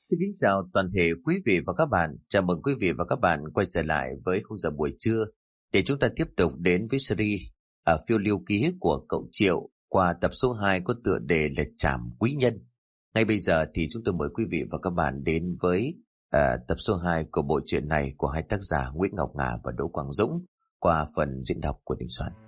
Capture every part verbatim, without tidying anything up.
Xin kính chào toàn thể quý vị và các bạn. Chào mừng quý vị và các bạn quay trở lại với khung giờ buổi trưa để chúng ta tiếp tục đến với series ở phiêu lưu ký của cậu Triệu qua tập số hai có tựa đề là Trảm Quý Nhân. Ngay bây giờ thì chúng tôi mời quý vị và các bạn đến với uh, tập số hai của bộ truyện này của hai tác giả Nguyễn Ngọc Ngà và Đỗ Quang Dũng qua phần diễn đọc của Đình Soạn.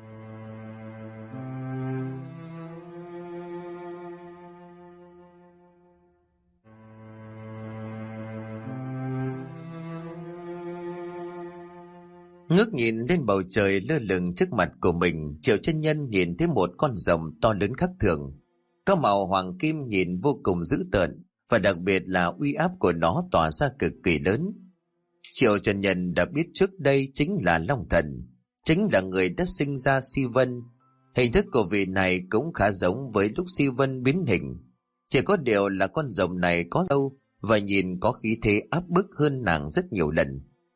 Ngước nhìn lên bầu trời lơ lửng trước mặt của mình, Triệu chân nhân nhìn thấy một con rồng to lớn khác thường. Có màu hoàng kim nhìn vô cùng dữ tợn, và đặc biệt là uy áp của nó tỏa ra cực kỳ lớn. Triệu chân nhân đã biết trước đây chính là Long Thần, chính là người đã sinh ra Si Vân. Hình thức của vị này cũng khá giống với lúc Si Vân biến hình. Chỉ có điều là con rồng này có râu và nhìn có khí thế áp bức hơn nàng rất nhiều lần.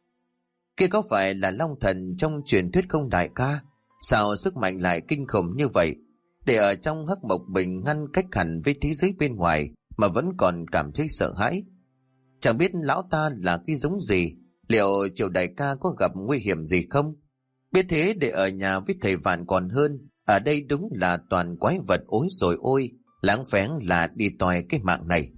Kia có phải là Long Thần trong truyền thuyết không đại ca? Sao sức mạnh lại kinh khủng như vậy? Để ở trong hắc mộc bình ngăn cách hẳn với thế giới bên ngoài mà vẫn còn cảm thấy sợ hãi. Chẳng biết lão ta là cái giống gì? Liệu Triệu đại ca có gặp nguy hiểm gì không? Biết thế để ở nhà với thầy Vạn còn hơn. Ở đây đúng là toàn quái vật ối rồi ôi. Lãng phén là đi tòi cái mạng này.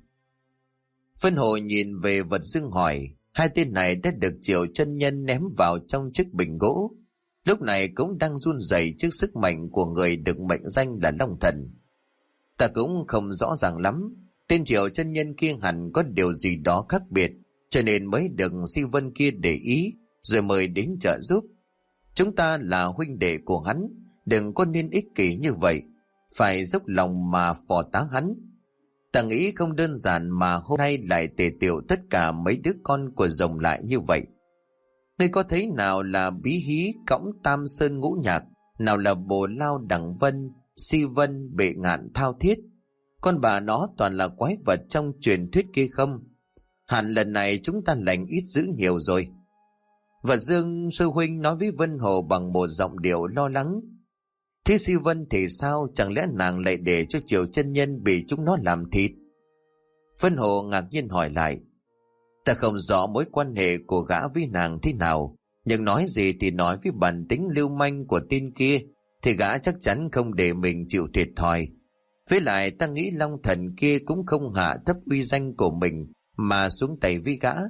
Phân Hồi nhìn về vật dương hỏi. Hai tên này đã được Triệu chân nhân ném vào trong chiếc bình gỗ. Lúc này cũng đang run rẩy trước sức mạnh của người được mệnh danh là Long Thần. Ta cũng không rõ ràng lắm. Tên Triệu chân nhân kia hẳn có điều gì đó khác biệt, cho nên mới được Si Vân kia để ý, rồi mời đến trợ giúp. Chúng ta là huynh đệ của hắn, đừng có nên ích kỷ như vậy, phải dốc lòng mà phò tá hắn. Ta nghĩ không đơn giản mà hôm nay lại tề tiệu tất cả mấy đứa con của rồng lại như vậy. Ngươi có thấy nào là Bí Hí cõng Tam Sơn Ngũ Nhạc, nào là Bồ Lao Đằng Vân, Si Vân, Bệ Ngạn Thao Thiết? Con bà nó toàn là quái vật trong truyền thuyết kia không? Hẳn lần này chúng ta lành ít dữ nhiều rồi. Và Dương sư huynh nói với Vân Hồ bằng một giọng điệu lo lắng. Thế Si Vân thì sao? Chẳng lẽ nàng lại để cho Triệu chân nhân bị chúng nó làm thịt? Vân Hồ ngạc nhiên hỏi lại. Ta không rõ mối quan hệ của gã với nàng thế nào, nhưng nói gì thì nói với bản tính lưu manh của tên kia, thì gã chắc chắn không để mình chịu thiệt thòi. Với lại ta nghĩ Long Thần kia cũng không hạ thấp uy danh của mình mà xuống tay với gã.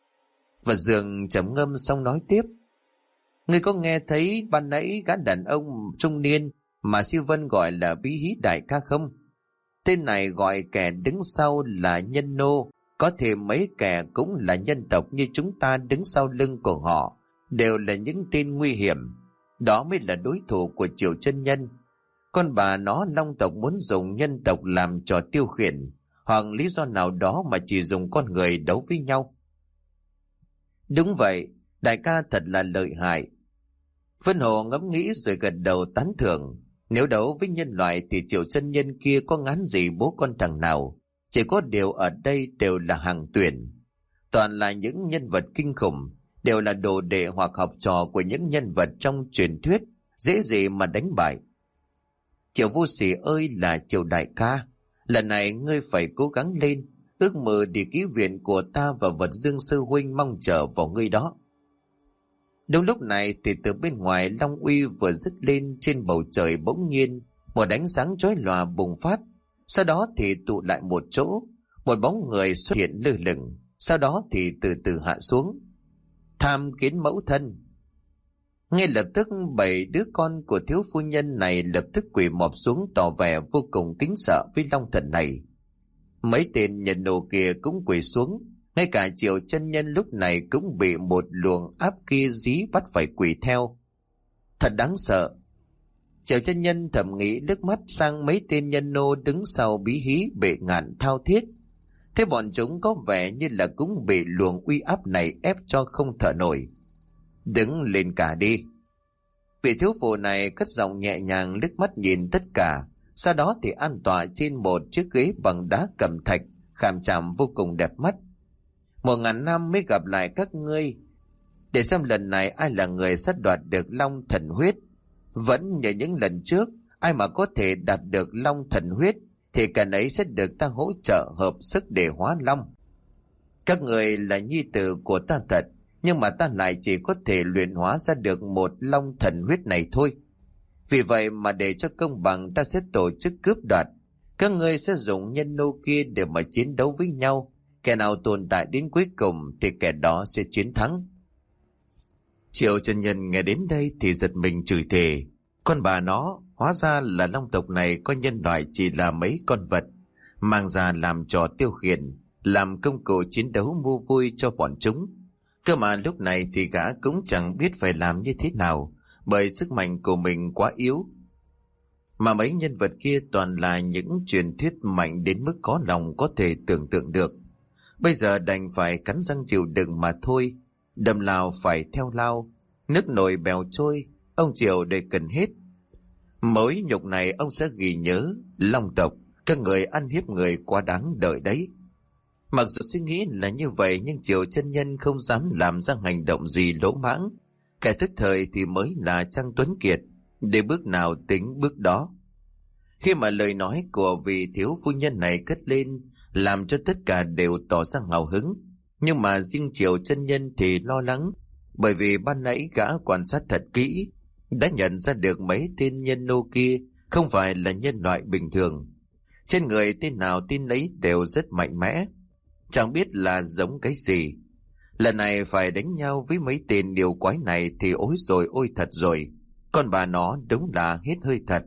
Và Dương trầm ngâm xong nói tiếp. Ngươi có nghe thấy ban nãy gã đàn ông trung niên mà Si Vân gọi là Bí Hí đại ca không? Tên này gọi kẻ đứng sau là nhân nô, có thể mấy kẻ cũng là nhân tộc như chúng ta đứng sau lưng của họ, đều là những tên nguy hiểm. Đó mới là đối thủ của Triệu chân nhân. Con bà nó Long tộc muốn dùng nhân tộc làm trò tiêu khiển, hoặc lý do nào đó mà chỉ dùng con người đấu với nhau. Đúng vậy, đại ca thật là lợi hại. Vân Hồ ngẫm nghĩ rồi gật đầu tán thưởng. Nếu đấu với nhân loại thì Triệu chân nhân kia có ngán gì bố con thằng nào. Chỉ có điều ở đây đều là hàng tuyển. Toàn là những nhân vật kinh khủng, đều là đồ đệ hoặc học trò của những nhân vật trong truyền thuyết, dễ gì mà đánh bại. Triệu vô sỉ ơi là Triệu đại ca, lần này ngươi phải cố gắng lên, ước mơ đi ký viện của ta và vật Dương sư huynh mong chờ vào ngươi đó. Đúng lúc này thì từ bên ngoài Long uy vừa dứt lên, trên bầu trời bỗng nhiên một ánh sáng chói lòa bùng phát, sau đó thì tụ lại một chỗ, một bóng người xuất hiện lơ lửng, sau đó thì từ từ hạ xuống. Tham Kiến mẫu thân. Ngay lập tức bảy đứa con của thiếu phu nhân này lập tức quỳ mọp xuống, tỏ vẻ vô cùng kính sợ với Long Thần này. Mấy tên nhân nô kia cũng quỳ xuống, ngay cả Triệu chân nhân lúc này cũng bị một luồng áp kia dí bắt phải quỳ theo. Thật đáng sợ. Triệu chân nhân thầm nghĩ, liếc mắt sang mấy tên nhân nô đứng sau Bí Hí, Bệ Ngạn Thao Thiết. Thế bọn chúng có vẻ như là cũng bị luồng uy áp này ép cho không thở nổi. Đứng lên cả đi. Vị thiếu phụ này cất giọng nhẹ nhàng, liếc mắt nhìn tất cả, sau đó thì an tọa trên một chiếc ghế bằng đá cẩm thạch, khảm chạm vô cùng đẹp mắt. Một ngàn năm mới gặp lại các ngươi, để xem lần này ai là người sát đoạt được Long Thần huyết. Vẫn như những lần trước, ai mà có thể đạt được Long Thần huyết thì cả ấy sẽ được ta hỗ trợ hợp sức để hóa long. Các người là nhi tử của ta thật, nhưng mà ta lại chỉ có thể luyện hóa ra được một long thần huyết này thôi. Vì vậy mà để cho công bằng, ta sẽ tổ chức cướp đoạt. Các ngươi sẽ dùng nhân nô kia để mà chiến đấu với nhau. Kẻ nào tồn tại đến cuối cùng thì kẻ đó sẽ chiến thắng. Triệu chân nhân nghe đến đây thì giật mình chửi thề. Con bà nó, hóa ra là long tộc này coi nhân loại chỉ là mấy con vật, mang ra làm trò tiêu khiển, làm công cụ chiến đấu mua vui cho bọn chúng. Cơ mà lúc này thì gã cũng chẳng biết phải làm như thế nào, bởi sức mạnh của mình quá yếu. Mà mấy nhân vật kia toàn là những truyền thuyết mạnh đến mức khó lòng có thể tưởng tượng được. Bây giờ đành phải cắn răng chịu đựng mà thôi. Đầm lao phải theo lao, nước nổi bèo trôi, ông Triệu để cần hết. Mỗi nhục này ông sẽ ghi nhớ, long tộc, các người ăn hiếp người quá đáng đợi đấy. Mặc dù suy nghĩ là như vậy, nhưng Triệu chân nhân không dám làm ra hành động gì lỗ mãng. Kẻ thức thời thì mới là Trang Tuấn Kiệt, để bước nào tính bước đó. Khi mà lời nói của vị thiếu phu nhân này cất lên, làm cho tất cả đều tỏ ra hào hứng. Nhưng mà riêng Triệu chân nhân thì lo lắng, bởi vì ban nãy gã quan sát thật kỹ, đã nhận ra được mấy tên nhân nô kia không phải là nhân loại bình thường. Trên người tên nào tên ấy đều rất mạnh mẽ, chẳng biết là giống cái gì. Lần này phải đánh nhau với mấy tên điều quái này thì ối rồi ôi thật rồi. Con bà nó đúng là hết hơi thật.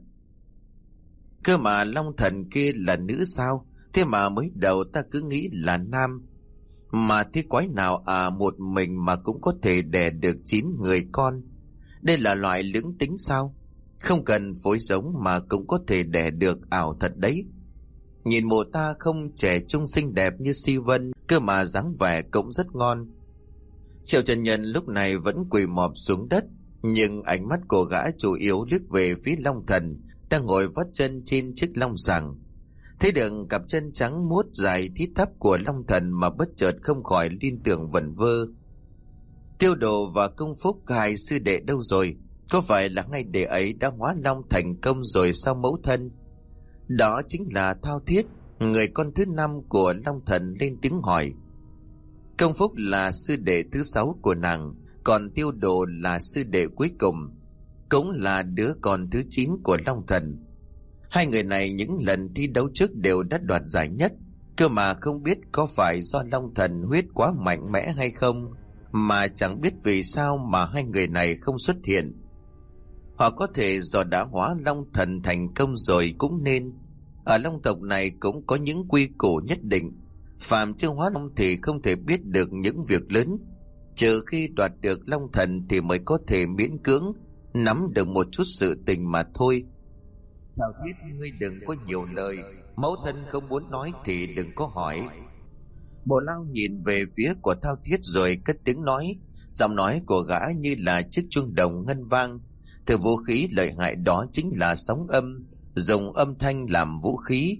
Cơ mà long thần kia là nữ sao? Thế mà mới đầu ta cứ nghĩ là nam. Mà thế quái nào à, một mình mà cũng có thể đẻ được chín người con. Đây là loại lưỡng tính sao? Không cần phối giống mà cũng có thể đẻ được, ảo thật đấy. Nhìn mộ ta không trẻ trung xinh đẹp như Si Vân, cơ mà dáng vẻ cũng rất ngon. Triệu chân nhân lúc này vẫn quỳ mọp xuống đất, nhưng ánh mắt của gã chủ yếu liếc về phía long thần đang ngồi vắt chân trên chiếc long sàng. Thấy được cặp chân trắng muốt dài thít thắp của long thần mà bất chợt không khỏi liên tưởng vẩn vơ. Tiêu Đồ và Công Phúc hai sư đệ đâu rồi? Có phải là ngay đệ ấy đã hóa long thành công rồi sao mẫu thân? Đó chính là Thao Thiết, người con thứ năm của long thần lên tiếng hỏi. Công Phúc là sư đệ thứ sáu của nàng, còn Tiêu Đồ là sư đệ cuối cùng, cũng là đứa con thứ chín của long thần. Hai người này những lần thi đấu trước đều đã đoạt giải nhất, cơ mà không biết có phải do long thần huyết quá mạnh mẽ hay không, mà chẳng biết vì sao mà hai người này không xuất hiện. Hoặc có thể do đã hóa long thần thành công rồi cũng nên. Ở long tộc này cũng có những quy củ nhất định, phàm chưa hóa long thì không thể biết được những việc lớn, trừ khi đoạt được long thần thì mới có thể miễn cưỡng nắm được một chút sự tình mà thôi. Thao Thiết, ngươi đừng có nhiều lời, mẫu thân không muốn nói thì đừng có hỏi. Bồ Lao nhìn về phía của Thao Thiết rồi cất tiếng nói, giọng nói của gã như là chiếc chuông đồng ngân vang. Thứ vũ khí lợi hại đó chính là sóng âm, dùng âm thanh làm vũ khí.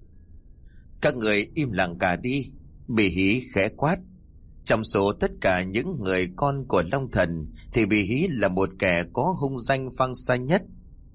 Các người im lặng cả đi, Bì Hí khẽ quát. Trong số tất cả những người con của long thần thì Bì Hí là một kẻ có hung danh phang xa nhất,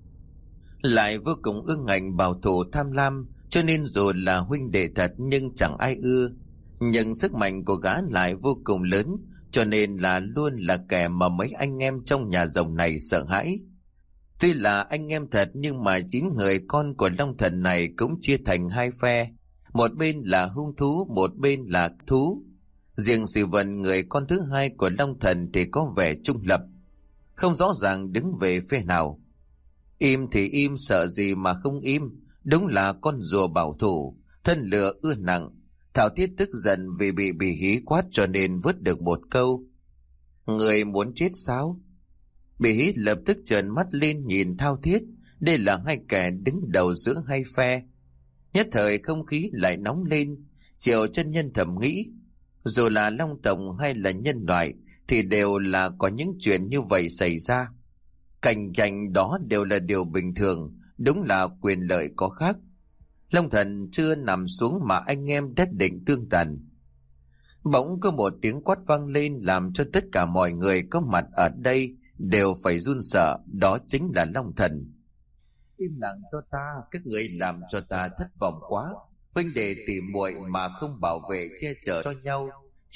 lại vô cùng ương ngạnh bảo thủ tham lam, cho nên dù là huynh đệ thật nhưng chẳng ai ưa. Nhưng sức mạnh của gã lại vô cùng lớn, cho nên là luôn là kẻ mà mấy anh em trong nhà rồng này sợ hãi. Tuy là anh em thật nhưng mà chín người con của long thần này cũng chia thành hai phe, một bên là hung thú, một bên là thú. Riêng Si Vân, người con thứ hai của long thần thì có vẻ trung lập, không rõ ràng đứng về phe nào. Im thì im, sợ gì mà không im, đúng là con rùa bảo thủ, thân lửa ưa nặng. Thao Thiết tức giận vì bị Bì Hí quát cho nên vứt được một câu: người muốn chết sao? Bì Hí lập tức trợn mắt lên nhìn Thao Thiết. Đây là hai kẻ đứng đầu giữa hai phe. Nhất thời không khí lại nóng lên. Triệu chân nhân thầm nghĩ, dù là long tộc hay là nhân loại thì đều là có những chuyện như vậy xảy ra. Cảnh cảnh đó đều là điều bình thường, đúng là quyền lợi có khác. Long thần chưa nằm xuống mà anh em đã định tương tàn. Bỗng có một tiếng quát vang lên làm cho tất cả mọi người có mặt ở đây đều phải run sợ, đó chính là long thần. Im lặng cho ta, các người làm cho ta thất vọng quá. Huynh đệ tỉ muội mà không bảo vệ che chở cho nhau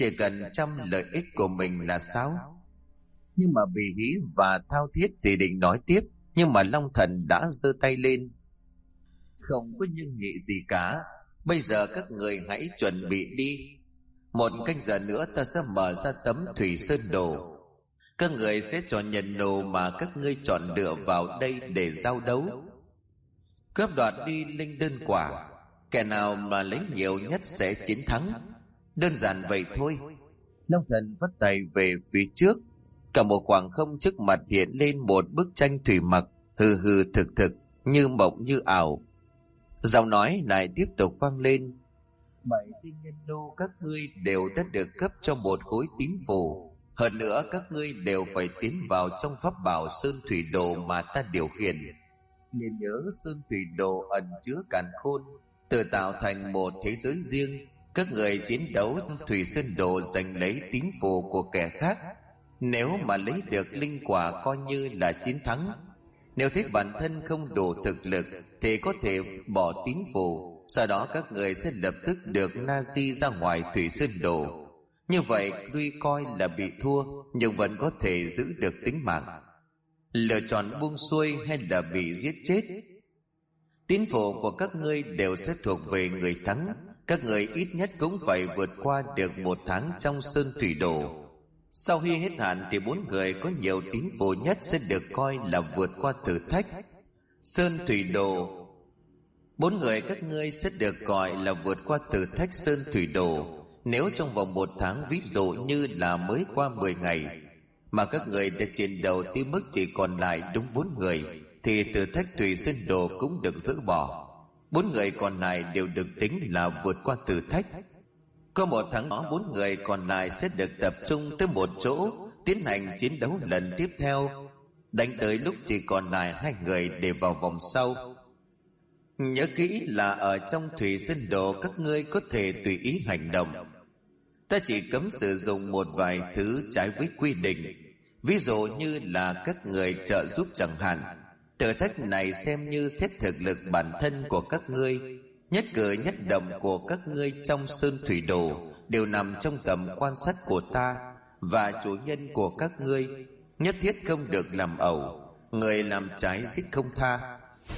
chỉ cần chăm lợi ích của mình là sao? Nhưng mà vì hí và thao thiết thì định nói tiếp, nhưng mà Long Thần đã giơ tay lên. Không có nhưng nhị gì cả, bây giờ các người hãy chuẩn bị đi. Một canh giờ nữa ta sẽ mở ra tấm thủy sơn đồ. Các người sẽ chọn nhân đồ mà các ngươi chọn lựa vào đây để giao đấu, cướp đoạt đi linh đơn quả. Kẻ nào mà lấy nhiều nhất sẽ chiến thắng. Đơn giản vậy thôi. Long Thần vắt tay về phía trước. Cả một khoảng không trước mặt hiện lên một bức tranh thủy mặc, hừ hừ thực thực, như mộng như ảo. Giọng nói lại tiếp tục vang lên. Bảy tinh nhân đô các ngươi đều đã được cấp cho một khối tín phù. Hơn nữa các ngươi đều phải tiến vào trong pháp bảo Sơn Thủy Đồ mà ta điều khiển. Nên nhớ Sơn Thủy Đồ ẩn chứa càn khôn, tự tạo thành một thế giới riêng. Các người chiến đấu trong Thủy Sơn Đồ giành lấy tín phù của kẻ khác. Nếu mà lấy được linh quả coi như là chiến thắng. Nếu thấy bản thân không đủ thực lực thì có thể bỏ tín phù. Sau đó các người sẽ lập tức được Nazi ra ngoài Thủy Sơn Đồ. Như vậy tuy coi là bị thua nhưng vẫn có thể giữ được tính mạng. Lựa chọn buông xuôi hay là bị giết chết, tín phù của các ngươi đều sẽ thuộc về người thắng. Các người ít nhất cũng phải vượt qua được một tháng trong Sơn Thủy Đồ. Sau khi hết hạn thì bốn người có nhiều tín phù nhất sẽ được coi là vượt qua thử thách Sơn Thủy Đồ. Bốn người các ngươi sẽ được gọi là vượt qua thử thách Sơn Thủy Đồ. Nếu trong vòng một tháng, ví dụ như là mới qua mười ngày, mà các người đã chiến đấu tới mức chỉ còn lại đúng bốn người, thì thử thách Thủy Sơn Đồ cũng được dỡ bỏ. Bốn người còn lại đều được tính là vượt qua thử thách. Có một tháng đó, bốn người còn lại sẽ được tập trung tới một chỗ tiến hành chiến đấu lần tiếp theo, đánh tới lúc chỉ còn lại hai người để vào vòng sau. Nhớ kỹ là ở trong Thủy Sơn Đồ các ngươi có thể tùy ý hành động. Ta chỉ cấm sử dụng một vài thứ trái với quy định, ví dụ như là các người trợ giúp chẳng hạn. Thử thách này xem như xét thực lực bản thân của các ngươi. Nhất cử nhất động của các ngươi trong Sơn Thủy Đồ đều nằm trong tầm quan sát của ta và chủ nhân của các ngươi. Nhất thiết không được làm ẩu, người làm trái giết không tha.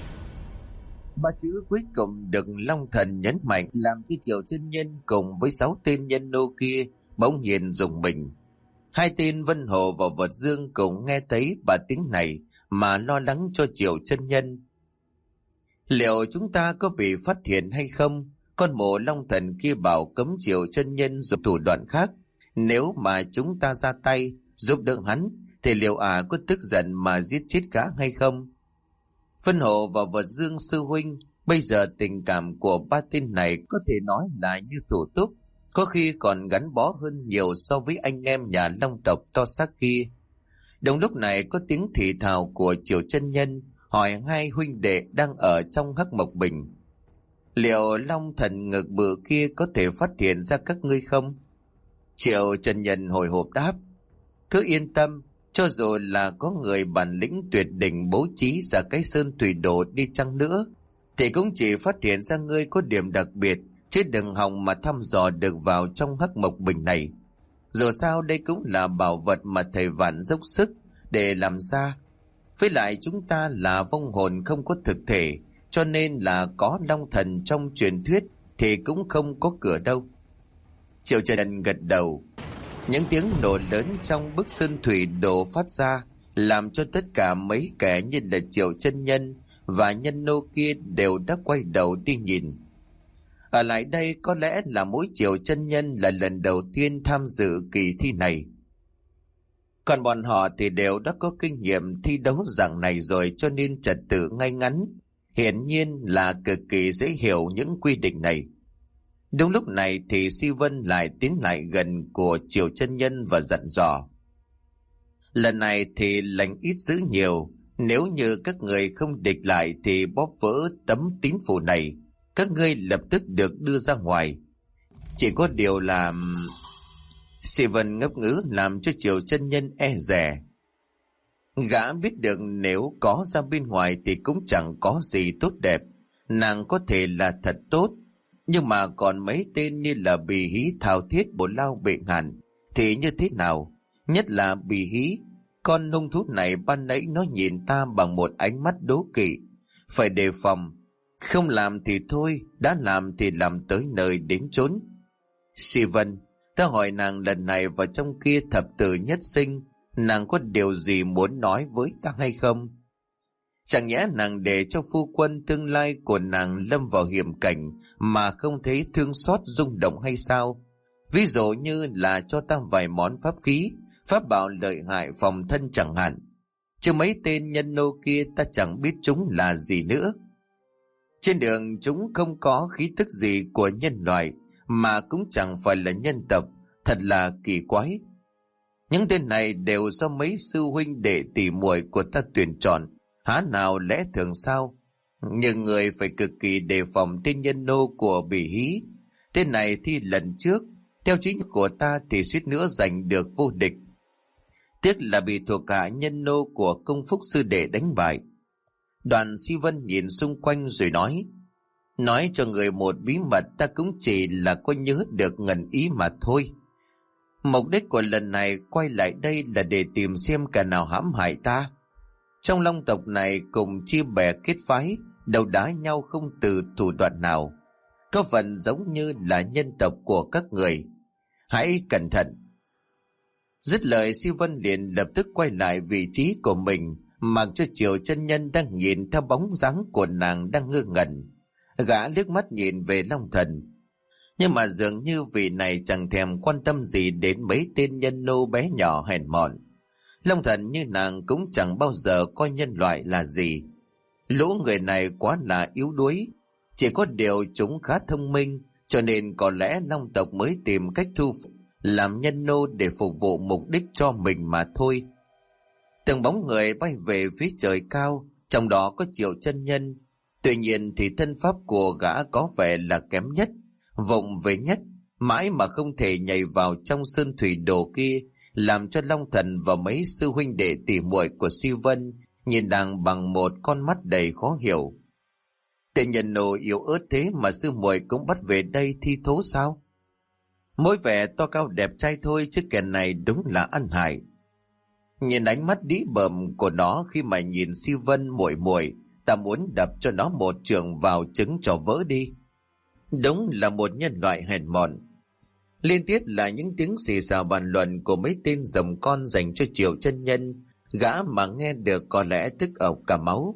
Ba chữ cuối cùng được Long Thần nhấn mạnh làm cho Triệu Chân Nhân cùng với sáu tên nhân nô kia bỗng nhiên rùng mình. Hai tên Vân Hồ và Vật Dương cũng nghe thấy ba tiếng này mà lo lắng cho Triệu Chân Nhân. Liệu chúng ta có bị phát hiện hay không? Con mộ Long Thần kia bảo cấm Triệu Chân Nhân dùng thủ đoạn khác. Nếu mà chúng ta ra tay giúp đỡ hắn thì liệu ả à có tức giận mà giết chết gã hay không? Vân Hồ và Vật Dương sư huynh, bây giờ tình cảm của ba tên này có thể nói là như thủ túc, có khi còn gắn bó hơn nhiều so với anh em nhà Long tộc to xác kia. Đồng lúc này có tiếng thì thào của Triệu Chân Nhân hỏi hai huynh đệ đang ở trong Hắc Mộc Bình. Liệu Long Thần ngực bự kia có thể phát hiện ra các ngươi không? Triệu Chân Nhân hồi hộp đáp. Cứ yên tâm, cho dù là có người bản lĩnh tuyệt đỉnh bố trí ra cái Sơn Thủy Đồ đi chăng nữa, thì cũng chỉ phát hiện ra ngươi có điểm đặc biệt, chứ đừng hòng mà thăm dò được vào trong Hắc Mộc Bình này. Dù sao đây cũng là bảo vật mà thầy Vạn dốc sức để làm ra. Với lại chúng ta là vong hồn không có thực thể, cho nên là có Long Thần trong truyền thuyết thì cũng không có cửa đâu. Triệu Trần gật đầu. Những tiếng nổ lớn trong bức Sơn Thủy Đồ phát ra làm cho tất cả mấy kẻ như là Triệu Chân Nhân và nhân nô kia đều đã quay đầu đi nhìn. Ở lại đây có lẽ là mỗi Triệu Chân Nhân là lần đầu tiên tham dự kỳ thi này. Còn bọn họ thì đều đã có kinh nghiệm thi đấu dạng này rồi, cho nên trật tự ngay ngắn, hiển nhiên là cực kỳ dễ hiểu những quy định này. Đúng lúc này thì Si Vân lại tiến lại gần của Triệu Chân Nhân và dặn dò. Lần này thì lành ít dữ nhiều, nếu như các người không địch lại thì bóp vỡ tấm tín phù này, các ngươi lập tức được đưa ra ngoài. Chỉ có điều là... Si Vân ngấp ngứ làm cho Triệu Chân Nhân e dè. Gã biết được nếu có ra bên ngoài thì cũng chẳng có gì tốt đẹp, nàng có thể là thật tốt, Nhưng mà còn mấy tên như là Bì Hí, Thao Thiết, Bồ Lao, Bệ Ngạn thì như thế nào? Nhất là Bì Hí, con hung thú này ban nãy nó nhìn ta bằng một ánh mắt đố kỵ. Phải đề phòng, không làm thì thôi, đã làm thì làm tới nơi đến chốn. Si Vân, ta hỏi nàng lần này vào trong kia thập tử nhất sinh, nàng có điều gì muốn nói với ta hay không? Chẳng nhẽ nàng để cho phu quân tương lai của nàng lâm vào hiểm cảnh mà không thấy thương xót rung động hay sao? Ví dụ như là cho ta vài món pháp khí, pháp bảo lợi hại phòng thân chẳng hạn. Chứ mấy tên nhân nô kia ta chẳng biết chúng là gì nữa. Trên đường chúng không có khí tức gì của nhân loại, mà cũng chẳng phải là nhân tộc, thật là kỳ quái. Những tên này đều do mấy sư huynh đệ tỷ muội của ta tuyển chọn, há nào lẽ thường sao? Nhưng người phải cực kỳ đề phòng tên nhân nô của Bỉ Hí. Tên này thì lần trước, theo chính của ta thì suýt nữa giành được vô địch. Tiếc là bị thuộc hạ nhân nô của Công Phúc sư đệ đánh bại. Đoàn Si Vân nhìn xung quanh rồi nói, nói cho người một bí mật, ta cũng chỉ là có nhớ được ngần ý mà thôi. Mục đích của lần này quay lại đây là để tìm xem kẻ nào hãm hại ta. Trong Long tộc này cùng chia bè kết phái, đầu đá nhau không từ thủ đoạn nào, có phần giống như là nhân tộc của các người. Hãy cẩn thận. Dứt lời, Si Vân liền lập tức quay lại vị trí của mình, mặc cho Triệu chân nhân đang nhìn theo bóng dáng của nàng đang ngơ ngẩn. Gã liếc mắt nhìn về Long Thần, nhưng mà dường như vị này chẳng thèm quan tâm gì đến mấy tên nhân nô bé nhỏ hèn mọn. Long Thần như nàng cũng chẳng bao giờ coi nhân loại là gì. Lũ người này quá là yếu đuối, chỉ có điều chúng khá thông minh, cho nên có lẽ Long tộc mới tìm cách thu phục làm nhân nô để phục vụ mục đích cho mình mà thôi. Từng bóng người bay về phía trời cao, trong đó có Triệu chân nhân. Tuy nhiên thì thân pháp của gã có vẻ là kém nhất, vụng về nhất, mãi mà không thể nhảy vào trong sơn thủy đồ kia, làm cho Long Thần và mấy sư huynh đệ tỉ muội của Si Vân nhìn nàng bằng một con mắt đầy khó hiểu. Tên nhân nô yếu ớt thế mà sư muội cũng bắt về đây thi thố sao? Mỗi vẻ to cao đẹp trai thôi, chứ kẻ này đúng là ăn hại. Nhìn ánh mắt đĩ bợm của nó khi mà nhìn Si Vân muội muội, ta muốn đập cho nó một trường vào trứng cho vỡ đi. Đúng là một nhân loại hèn mọn. Liên tiếp là những tiếng xì xào bàn luận của mấy tên rồng con dành cho Triệu chân nhân, gã mà nghe được có lẽ tức ọc cả máu.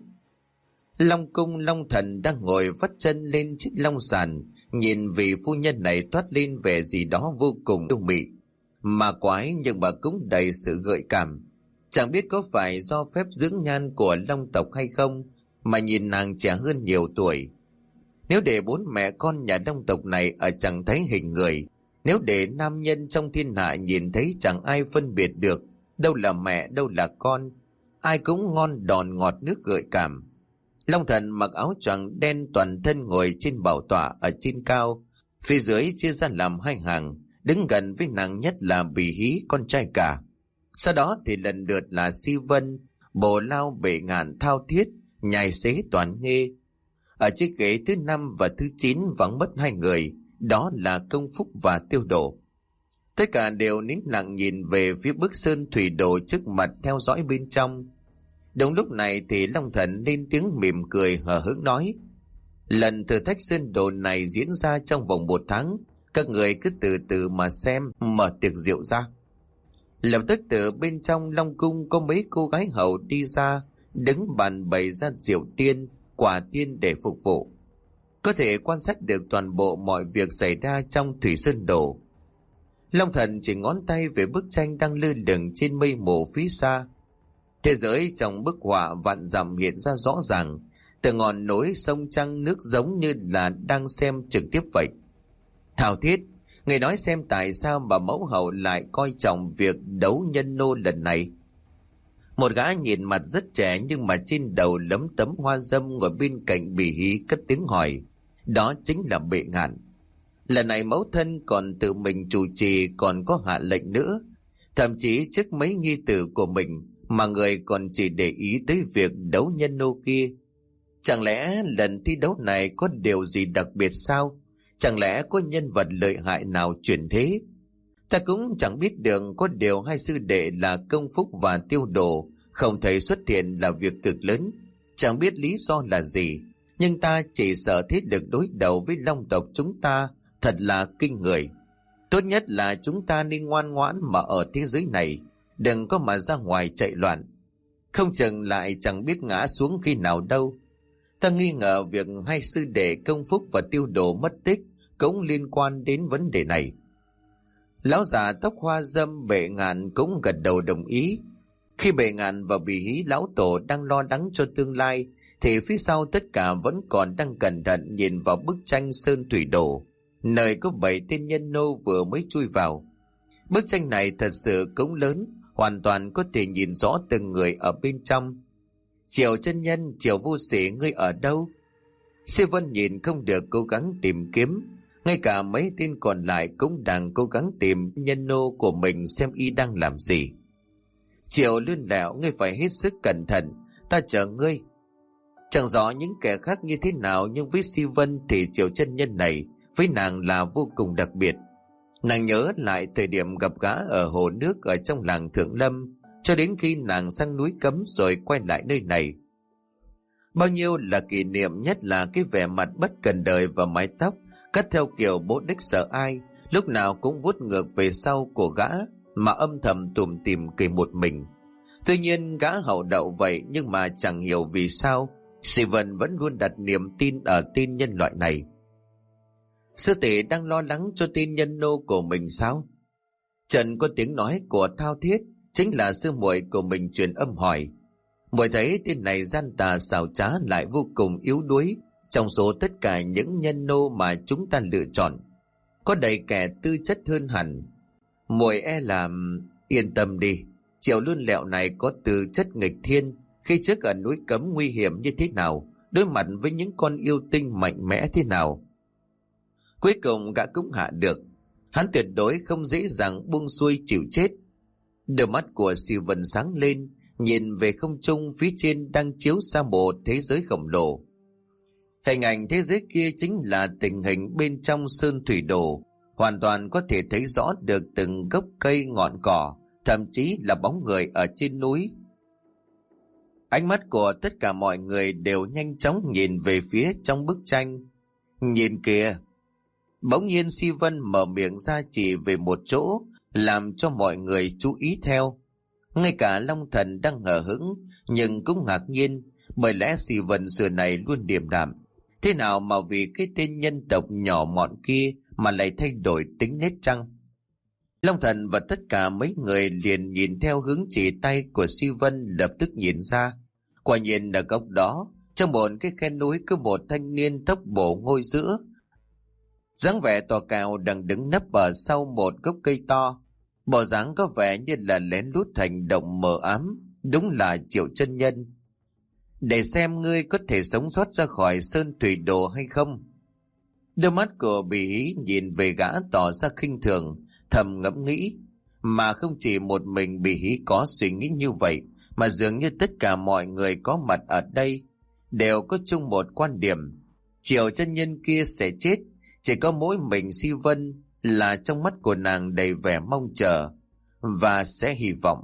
Long Cung Long Thần đang ngồi vắt chân lên chiếc long sàn, nhìn vị phu nhân này toát lên vẻ gì đó vô cùng yêu mị, mà quái nhưng mà cũng đầy sự gợi cảm. Chẳng biết có phải do phép dưỡng nhan của Long tộc hay không mà nhìn nàng trẻ hơn nhiều tuổi. Nếu để bốn mẹ con nhà Long tộc này ở chẳng thấy hình người, nếu để nam nhân trong thiên hạ nhìn thấy chẳng ai phân biệt được đâu là mẹ đâu là con, ai cũng ngon đòn ngọt nước gợi cảm. Long Thần mặc áo choàng đen toàn thân ngồi trên bảo tọa ở trên cao, phía dưới chia ra làm hai hàng, đứng gần với nàng nhất là Bỉ Hí con trai cả. Sau đó thì lần lượt là Si Vân, Bồ Lao, Bệ Ngạn, Thao Thiết, Nhai Xế, Toàn Nghê. Ở chiếc ghế thứ năm và thứ chín vắng mất hai người, đó là Công Phúc và Tiêu Độ. Tất cả đều nín lặng nhìn về phía bức sơn thủy đồ trước mặt theo dõi bên trong. Đúng lúc này thì Long Thần lên tiếng mỉm cười hờ hững nói, lần thử thách sơn đồ này diễn ra trong vòng một tháng, các người cứ từ từ mà xem, mở tiệc rượu ra. Lập tức từ bên trong Long Cung có mấy cô gái hầu đi ra, đứng bàn bày ra rượu tiên, quả tiên để phục vụ. Có thể quan sát được toàn bộ mọi việc xảy ra trong thủy sơn đồ. Long Thần chỉ ngón tay về bức tranh đang lơ lửng trên mây mù phía xa. Thế giới trong bức họa vạn dặm hiện ra rõ ràng, từ ngọn núi sông trăng nước giống như là đang xem trực tiếp vậy. Thảo Thiết, người nói xem tại sao mà mẫu hậu lại coi trọng việc đấu nhân nô lần này. Một gã nhìn mặt rất trẻ nhưng mà trên đầu lấm tấm hoa dâm ngồi bên cạnh Bỉ Hí cất tiếng hỏi, đó chính là Bệ Ngạn. Lần này mẫu thân còn tự mình chủ trì, còn có hạ lệnh nữa, thậm chí trước mấy nghi tử của mình mà người còn chỉ để ý tới việc đấu nhân nô kia. Chẳng lẽ lần thi đấu này có điều gì đặc biệt sao? Chẳng lẽ có nhân vật lợi hại nào chuyển thế? Ta cũng chẳng biết được, có điều hai sư đệ là Công Phúc và Tiêu Đồ không thấy xuất hiện là việc cực lớn. Chẳng biết lý do là gì, nhưng ta chỉ sợ thế lực đối đầu với Long tộc chúng ta thật là kinh người. Tốt nhất là chúng ta nên ngoan ngoãn mà ở thế giới này, đừng có mà ra ngoài chạy loạn. Không chừng lại chẳng biết ngã xuống khi nào đâu. Ta nghi ngờ việc hai sư đệ Công Phúc và Tiêu Đồ mất tích cũng liên quan đến vấn đề này. Lão già tóc hoa râm Bệ Ngạn cũng gật đầu đồng ý. Khi Bệ Ngạn và Bì Hí lão tổ đang lo lắng cho tương lai, thì phía sau tất cả vẫn còn đang cẩn thận nhìn vào bức tranh Sơn Thủy Đồ, nơi có bảy tên nhân nô vừa mới chui vào. Bức tranh này thật sự cũng lớn, hoàn toàn có thể nhìn rõ từng người ở bên trong. Triệu chân nhân, Triệu vô sĩ, ngươi ở đâu? Sư Vân nhìn không được, cố gắng tìm kiếm. Ngay cả mấy tên còn lại cũng đang cố gắng tìm nhân nô của mình xem y đang làm gì. Triệu lươn lẹo, ngươi phải hết sức cẩn thận, ta chờ ngươi. Chẳng rõ những kẻ khác như thế nào, nhưng với Si Vân thì Triệu chân nhân này với nàng là vô cùng đặc biệt. Nàng nhớ lại thời điểm gặp gã ở hồ nước ở trong làng Thượng Lâm, cho đến khi nàng sang núi Cấm rồi quay lại nơi này. Bao nhiêu là kỷ niệm, nhất là cái vẻ mặt bất cần đời và mái tóc cắt theo kiểu bố đích sợ ai, lúc nào cũng vuốt ngược về sau của gã mà âm thầm tủm tỉm cười một mình. Tuy nhiên gã hậu đậu vậy, nhưng mà chẳng hiểu vì sao Si Vân vẫn luôn đặt niềm tin ở tên nhân loại này. Sư tỷ đang lo lắng cho tên nhân nô của mình sao? Trần có tiếng nói của Thao Thiết, chính là sư muội của mình, truyền âm hỏi. Muội thấy tên này gian tà xảo trá lại vô cùng yếu đuối. Trong số tất cả những nhân nô mà chúng ta lựa chọn, có đầy kẻ tư chất hơn hẳn. Muội e là... Yên tâm đi, Triệu lươn lẹo này có tư chất nghịch thiên. Khi trước ở núi Cấm nguy hiểm như thế nào, đối mặt với những con yêu tinh mạnh mẽ thế nào, cuối cùng gã cũng hạ được. Hắn tuyệt đối không dễ dàng buông xuôi chịu chết. Đôi mắt của Si Vân sáng lên, nhìn về không trung phía trên đang chiếu ra một thế giới khổng lồ. Hình ảnh thế giới kia chính là tình hình bên trong Sơn Thủy Đồ, hoàn toàn có thể thấy rõ được từng gốc cây ngọn cỏ, thậm chí là bóng người ở trên núi. Ánh mắt của tất cả mọi người đều nhanh chóng nhìn về phía trong bức tranh. Nhìn kìa! Bỗng nhiên Si Vân mở miệng ra chỉ về một chỗ, làm cho mọi người chú ý theo. Ngay cả Long Thần đang hờ hững nhưng cũng ngạc nhiên, bởi lẽ Si Vân xưa này luôn điềm đạm, thế nào mà vì cái tên nhân tộc nhỏ mọn kia mà lại thay đổi tính nết chăng? Long Thần và tất cả mấy người liền nhìn theo hướng chỉ tay của Si Vân, lập tức nhìn ra. Quả nhiên ở góc đó, trong một cái khe núi có một thanh niên tóc bổ ngôi giữa, dáng vẻ to cao, đang đứng nấp ở sau một gốc cây to. Bộ dáng có vẻ như là lén lút hành động mờ ám, đúng là Triệu chân nhân. Để xem ngươi có thể sống sót ra khỏi Sơn Thủy Đồ hay không. Đôi mắt của Bì Hí nhìn về gã tỏ ra khinh thường, thầm ngẫm nghĩ. Mà không chỉ một mình Bì Hí có suy nghĩ như vậy, mà dường như tất cả mọi người có mặt ở đây đều có chung một quan điểm: Triệu chân nhân kia sẽ chết. Chỉ có mỗi mình Si Vân là trong mắt của nàng đầy vẻ mong chờ và sẽ hy vọng.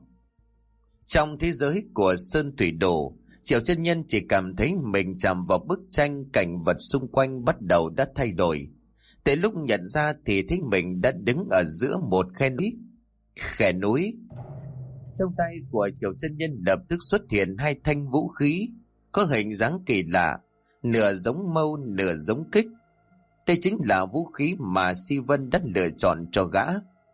Trong thế giới của Sơn Thủy Đồ, Triệu chân nhân chỉ cảm thấy mình chạm vào bức tranh, cảnh vật xung quanh bắt đầu đã thay đổi. Tới lúc nhận ra thì thấy mình đã đứng ở giữa một khe núi. Khe núi. Trong tay của Triệu chân nhân lập tức xuất hiện hai thanh vũ khí, có hình dáng kỳ lạ, nửa giống mâu nửa giống kích. Đây chính là vũ khí mà Si Vân đã lựa chọn cho gã.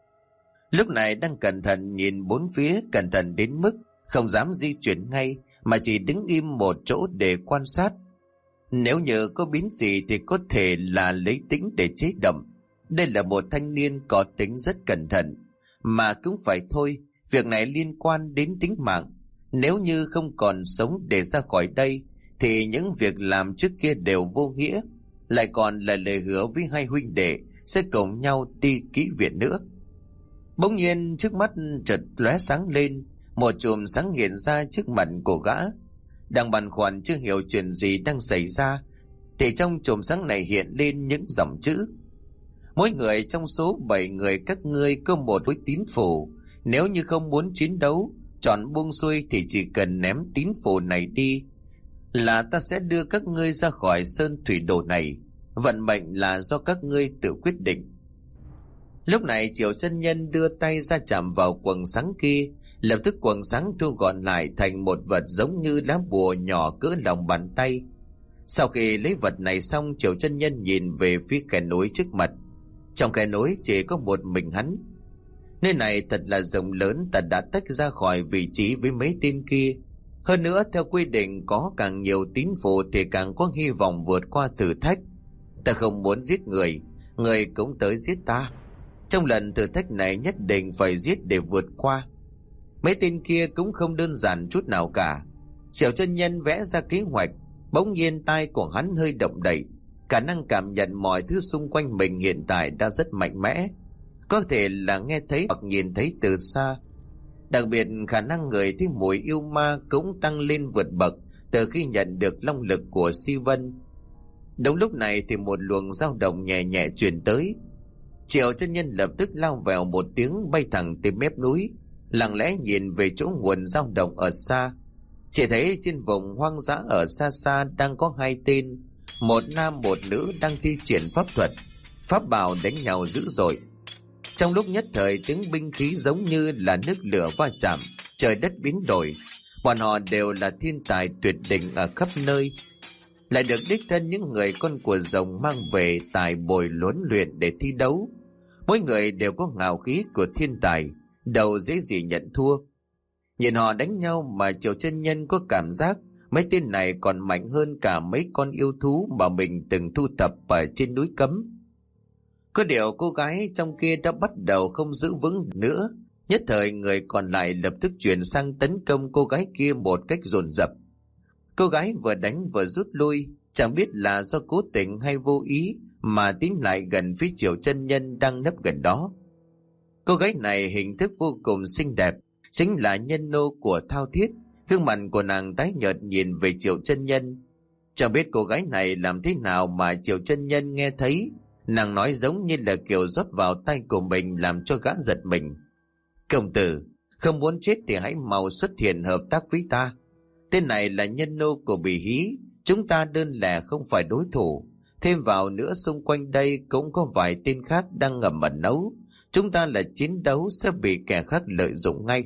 Lúc này đang cẩn thận nhìn bốn phía, cẩn thận đến mức không dám di chuyển ngay, mà chỉ đứng im một chỗ để quan sát. Nếu như có biến gì thì có thể là lấy tính để chế động. Đây là một thanh niên có tính rất cẩn thận, mà cũng phải thôi, việc này liên quan đến tính mạng. Nếu như không còn sống để ra khỏi đây thì những việc làm trước kia đều vô nghĩa, lại còn là lời hứa với hai huynh đệ sẽ cùng nhau đi kỹ viện nữa. Bỗng nhiên trước mắt chợt lóe sáng lên, một chùm sáng hiện ra trước mặt của gã. Đang băn khoăn chưa hiểu chuyện gì đang xảy ra, thì trong chùm sáng này hiện lên những dòng chữ: Mỗi người trong số bảy người các ngươi có một khối tín phủ. Nếu như không muốn chiến đấu, chọn buông xuôi thì chỉ cần ném tín phủ này đi là ta sẽ đưa các ngươi ra khỏi sơn thủy đồ này. Vận mệnh là do các ngươi tự quyết định. Lúc này Triệu chân nhân đưa tay ra chạm vào quầng sáng kia, lập tức quầng sáng thu gọn lại thành một vật giống như lá bùa nhỏ cỡ lòng bàn tay. Sau khi lấy vật này xong, Triệu chân nhân nhìn về phía khe núi trước mặt. Trong khe núi chỉ có một mình hắn. Nơi này thật là rộng lớn, ta đã tách ra khỏi vị trí với mấy tên kia. Hơn nữa theo quy định, có càng nhiều tín phụ thì càng có hy vọng vượt qua thử thách. Ta không muốn giết người, người cũng tới giết ta. Trong lần thử thách này nhất định phải giết để vượt qua. Mấy tên kia cũng không đơn giản chút nào cả. Triệu chân nhân vẽ ra kế hoạch. Bỗng nhiên tai của hắn hơi động đậy. Khả năng cảm nhận mọi thứ xung quanh mình hiện tại đã rất mạnh mẽ. Có thể là nghe thấy hoặc nhìn thấy từ xa. Đặc biệt khả năng người thấy mùi yêu ma cũng tăng lên vượt bậc từ khi nhận được long lực của Si Vân. Đúng lúc này thì một luồng dao động nhẹ nhẹ truyền tới. Triệu chân nhân lập tức lao vào một tiếng, bay thẳng tới mép núi, lặng lẽ nhìn về chỗ nguồn dao động ở xa. Chỉ thấy trên vùng hoang dã ở xa xa đang có hai tên, một nam một nữ đang thi triển pháp thuật, pháp bảo đánh nhau dữ dội. Trong lúc nhất thời tiếng binh khí giống như là nước lửa va chạm, trời đất biến đổi. Bọn họ đều là thiên tài tuyệt đỉnh ở khắp nơi, lại được đích thân những người con của rồng mang về tài bồi huấn luyện để thi đấu. Mỗi người đều có ngạo khí của thiên tài, đâu dễ gì nhận thua. Nhìn họ đánh nhau mà Triệu chân nhân có cảm giác mấy tên này còn mạnh hơn cả mấy con yêu thú mà mình từng thu thập ở trên núi Cấm. Có điều cô gái trong kia đã bắt đầu không giữ vững nữa. Nhất thời người còn lại lập tức chuyển sang tấn công cô gái kia một cách dồn dập. Cô gái vừa đánh vừa rút lui, chẳng biết là do cố tình hay vô ý mà tiến lại gần phía Triệu chân nhân đang nấp gần đó. Cô gái này hình thức vô cùng xinh đẹp, chính là nhân nô của Thao Thiết. Gương mặt của nàng tái nhợt nhìn về Triệu chân nhân. Chẳng biết cô gái này làm thế nào mà Triệu chân nhân nghe thấy nàng nói giống như là kiểu rót vào tay của mình, làm cho gã giật mình. Công tử, không muốn chết thì hãy mau xuất hiện hợp tác với ta. Tên này là nhân nô của Bỉ Hí, chúng ta đơn lẻ không phải đối thủ. Thêm vào nữa xung quanh đây cũng có vài tên khác đang ngầm ẩn nấu. Chúng ta là chiến đấu sẽ bị kẻ khác lợi dụng ngay.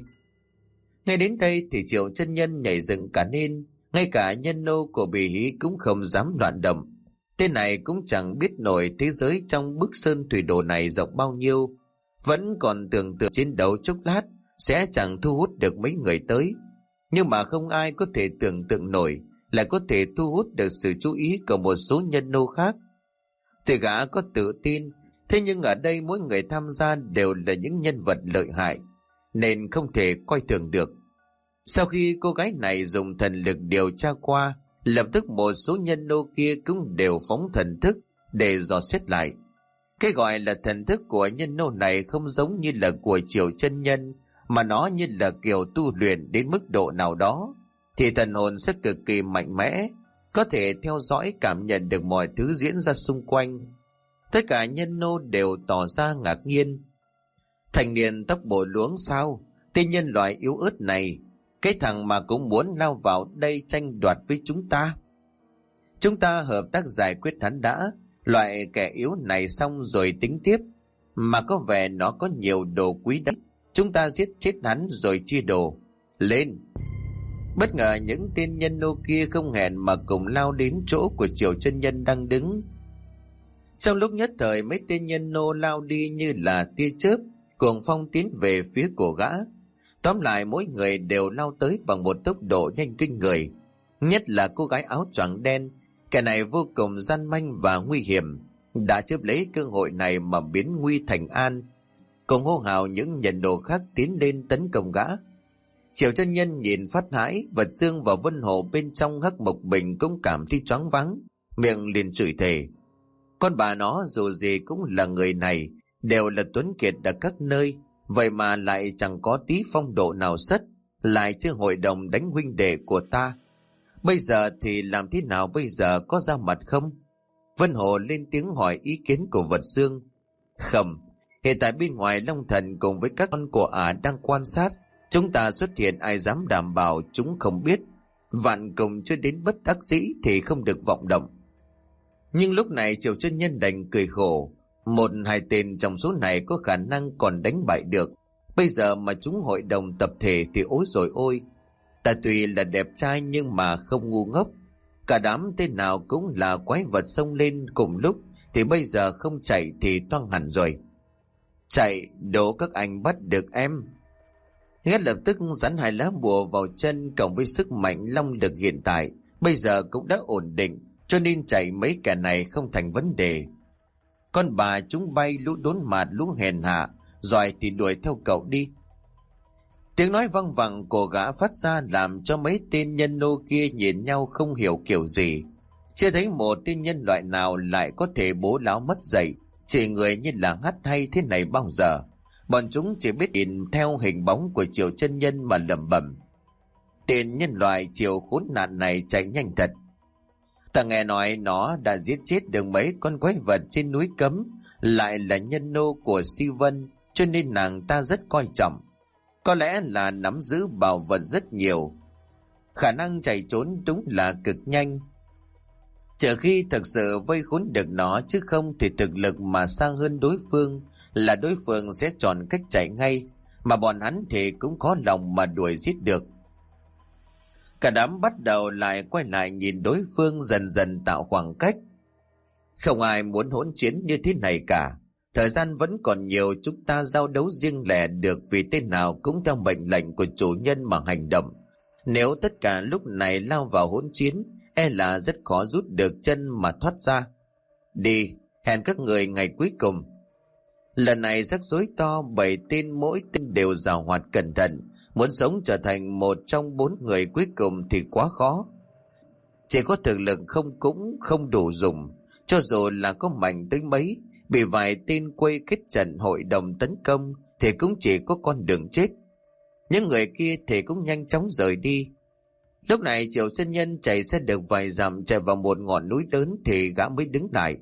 Ngay đến đây thì Triệu chân nhân nhảy dựng cả lên, ngay cả nhân nô của Bỉ Hí cũng không dám loạn động. Tên này cũng chẳng biết nổi thế giới trong bức sơn thủy đồ này rộng bao nhiêu, vẫn còn tưởng tượng chiến đấu chốc lát sẽ chẳng thu hút được mấy người tới. Nhưng mà không ai có thể tưởng tượng nổi lại có thể thu hút được sự chú ý của một số nhân nô khác. Thì gã có tự tin, thế nhưng ở đây mỗi người tham gia đều là những nhân vật lợi hại, nên không thể coi thường được. Sau khi cô gái này dùng thần lực điều tra qua, lập tức một số nhân nô kia cũng đều phóng thần thức để dò xét lại. Cái gọi là thần thức của nhân nô này không giống như là của Triệu chân nhân, mà nó như là kiểu tu luyện đến mức độ nào đó thì thần hồn sẽ cực kỳ mạnh mẽ, có thể theo dõi cảm nhận được mọi thứ diễn ra xung quanh. Tất cả nhân nô đều tỏ ra ngạc nhiên. Thành niên tóc bổ luống sao? Tên nhân loại yếu ớt này, cái thằng mà cũng muốn lao vào đây tranh đoạt với chúng ta. Chúng ta hợp tác giải quyết hắn đã, loại kẻ yếu này xong rồi tính tiếp. Mà có vẻ nó có nhiều đồ quý đấy, chúng ta giết chết hắn rồi chia đồ. Lên! Bất ngờ những tên nhân nô kia không hẹn mà cùng lao đến chỗ của Triệu chân nhân đang đứng. Trong lúc nhất thời mấy tên nhân nô lao đi như là tia chớp, cuồng phong tiến về phía của gã. Tóm lại mỗi người đều lao tới bằng một tốc độ nhanh kinh người. Nhất là cô gái áo choàng đen, kẻ này vô cùng gian manh và nguy hiểm, đã chớp lấy cơ hội này mà biến nguy thành an, cùng hô hào những nhân đồ khác tiến lên tấn công gã. Triệu chân nhân nhìn phát hãi, Vật Dương và Vân Hồ bên trong Hắc Mộc Bình cũng cảm thấy choáng váng, miệng liền chửi thề. Con bà nó dù gì cũng là người này, đều là tuấn kiệt ở các nơi, vậy mà lại chẳng có tí phong độ nào sất, lại chưa hội đồng đánh huynh đệ của ta. Bây giờ thì làm thế nào bây giờ, có ra mặt không? Vân Hồ lên tiếng hỏi ý kiến của Vật Dương. Không, hiện tại bên ngoài Long Thần cùng với các con của ả đang quan sát. Chúng ta xuất hiện ai dám đảm bảo chúng không biết. Vạn cùng chưa đến bất đắc dĩ thì không được vọng động. Nhưng lúc này Triệu Chân Nhân đành cười khổ. Một hai tên trong số này có khả năng còn đánh bại được. Bây giờ mà chúng hội đồng tập thể thì ối rồi ôi. Ta tuy là đẹp trai nhưng mà không ngu ngốc. Cả đám tên nào cũng là quái vật xông lên cùng lúc, thì bây giờ không chạy thì toang hẳn rồi. Chạy, đố các anh bắt được em. Hết lập tức dán hai lá bùa vào chân, cộng với sức mạnh long lực hiện tại bây giờ cũng đã ổn định, cho nên chạy mấy kẻ này không thành vấn đề. Con bà chúng bay lũ đốn mạt lũ hèn hạ, rồi thì đuổi theo cậu đi. Tiếng nói văng vẳng của gã phát ra làm cho mấy tên nhân nô kia nhìn nhau không hiểu kiểu gì. Chưa thấy một tên nhân loại nào lại có thể bố láo mất dậy, chỉ người như là hát hay thế này bao giờ. Bọn chúng chỉ biết nhìn theo hình bóng của Triệu Chân Nhân mà lẩm bẩm. Tên nhân loại Triệu khốn nạn này chạy nhanh thật. Ta nghe nói nó đã giết chết được mấy con quái vật trên núi Cấm, lại là nhân nô của Si Vân, cho nên nàng ta rất coi trọng. Có lẽ là nắm giữ bảo vật rất nhiều, khả năng chạy trốn đúng là cực nhanh. Trừ khi thực sự vây khốn được nó, chứ không thì thực lực mà xa hơn đối phương là đối phương sẽ chọn cách chạy ngay, mà bọn hắn thì cũng khó lòng mà đuổi giết được. Cả đám bắt đầu lại quay lại nhìn đối phương, dần dần tạo khoảng cách. Không ai muốn hỗn chiến như thế này cả. Thời gian vẫn còn nhiều, chúng ta giao đấu riêng lẻ được, vì tên nào cũng theo mệnh lệnh của chủ nhân mà hành động. Nếu tất cả lúc này lao vào hỗn chiến, e là rất khó rút được chân mà thoát ra. Đi, hẹn các người ngày cuối cùng. Lần này rắc rối to, bảy tên mỗi tên đều giàu hoạt cẩn thận. Muốn sống trở thành một trong bốn người cuối cùng thì quá khó. Chỉ có thực lực không cũng không đủ dùng. Cho dù là có mạnh tới mấy, bị vài tên quây kết trận hội đồng tấn công thì cũng chỉ có con đường chết. Những người kia thì cũng nhanh chóng rời đi. Lúc này Triệu Chân Nhân chạy xe được vài dặm, chạy vào một ngọn núi lớn thì gã mới đứng lại.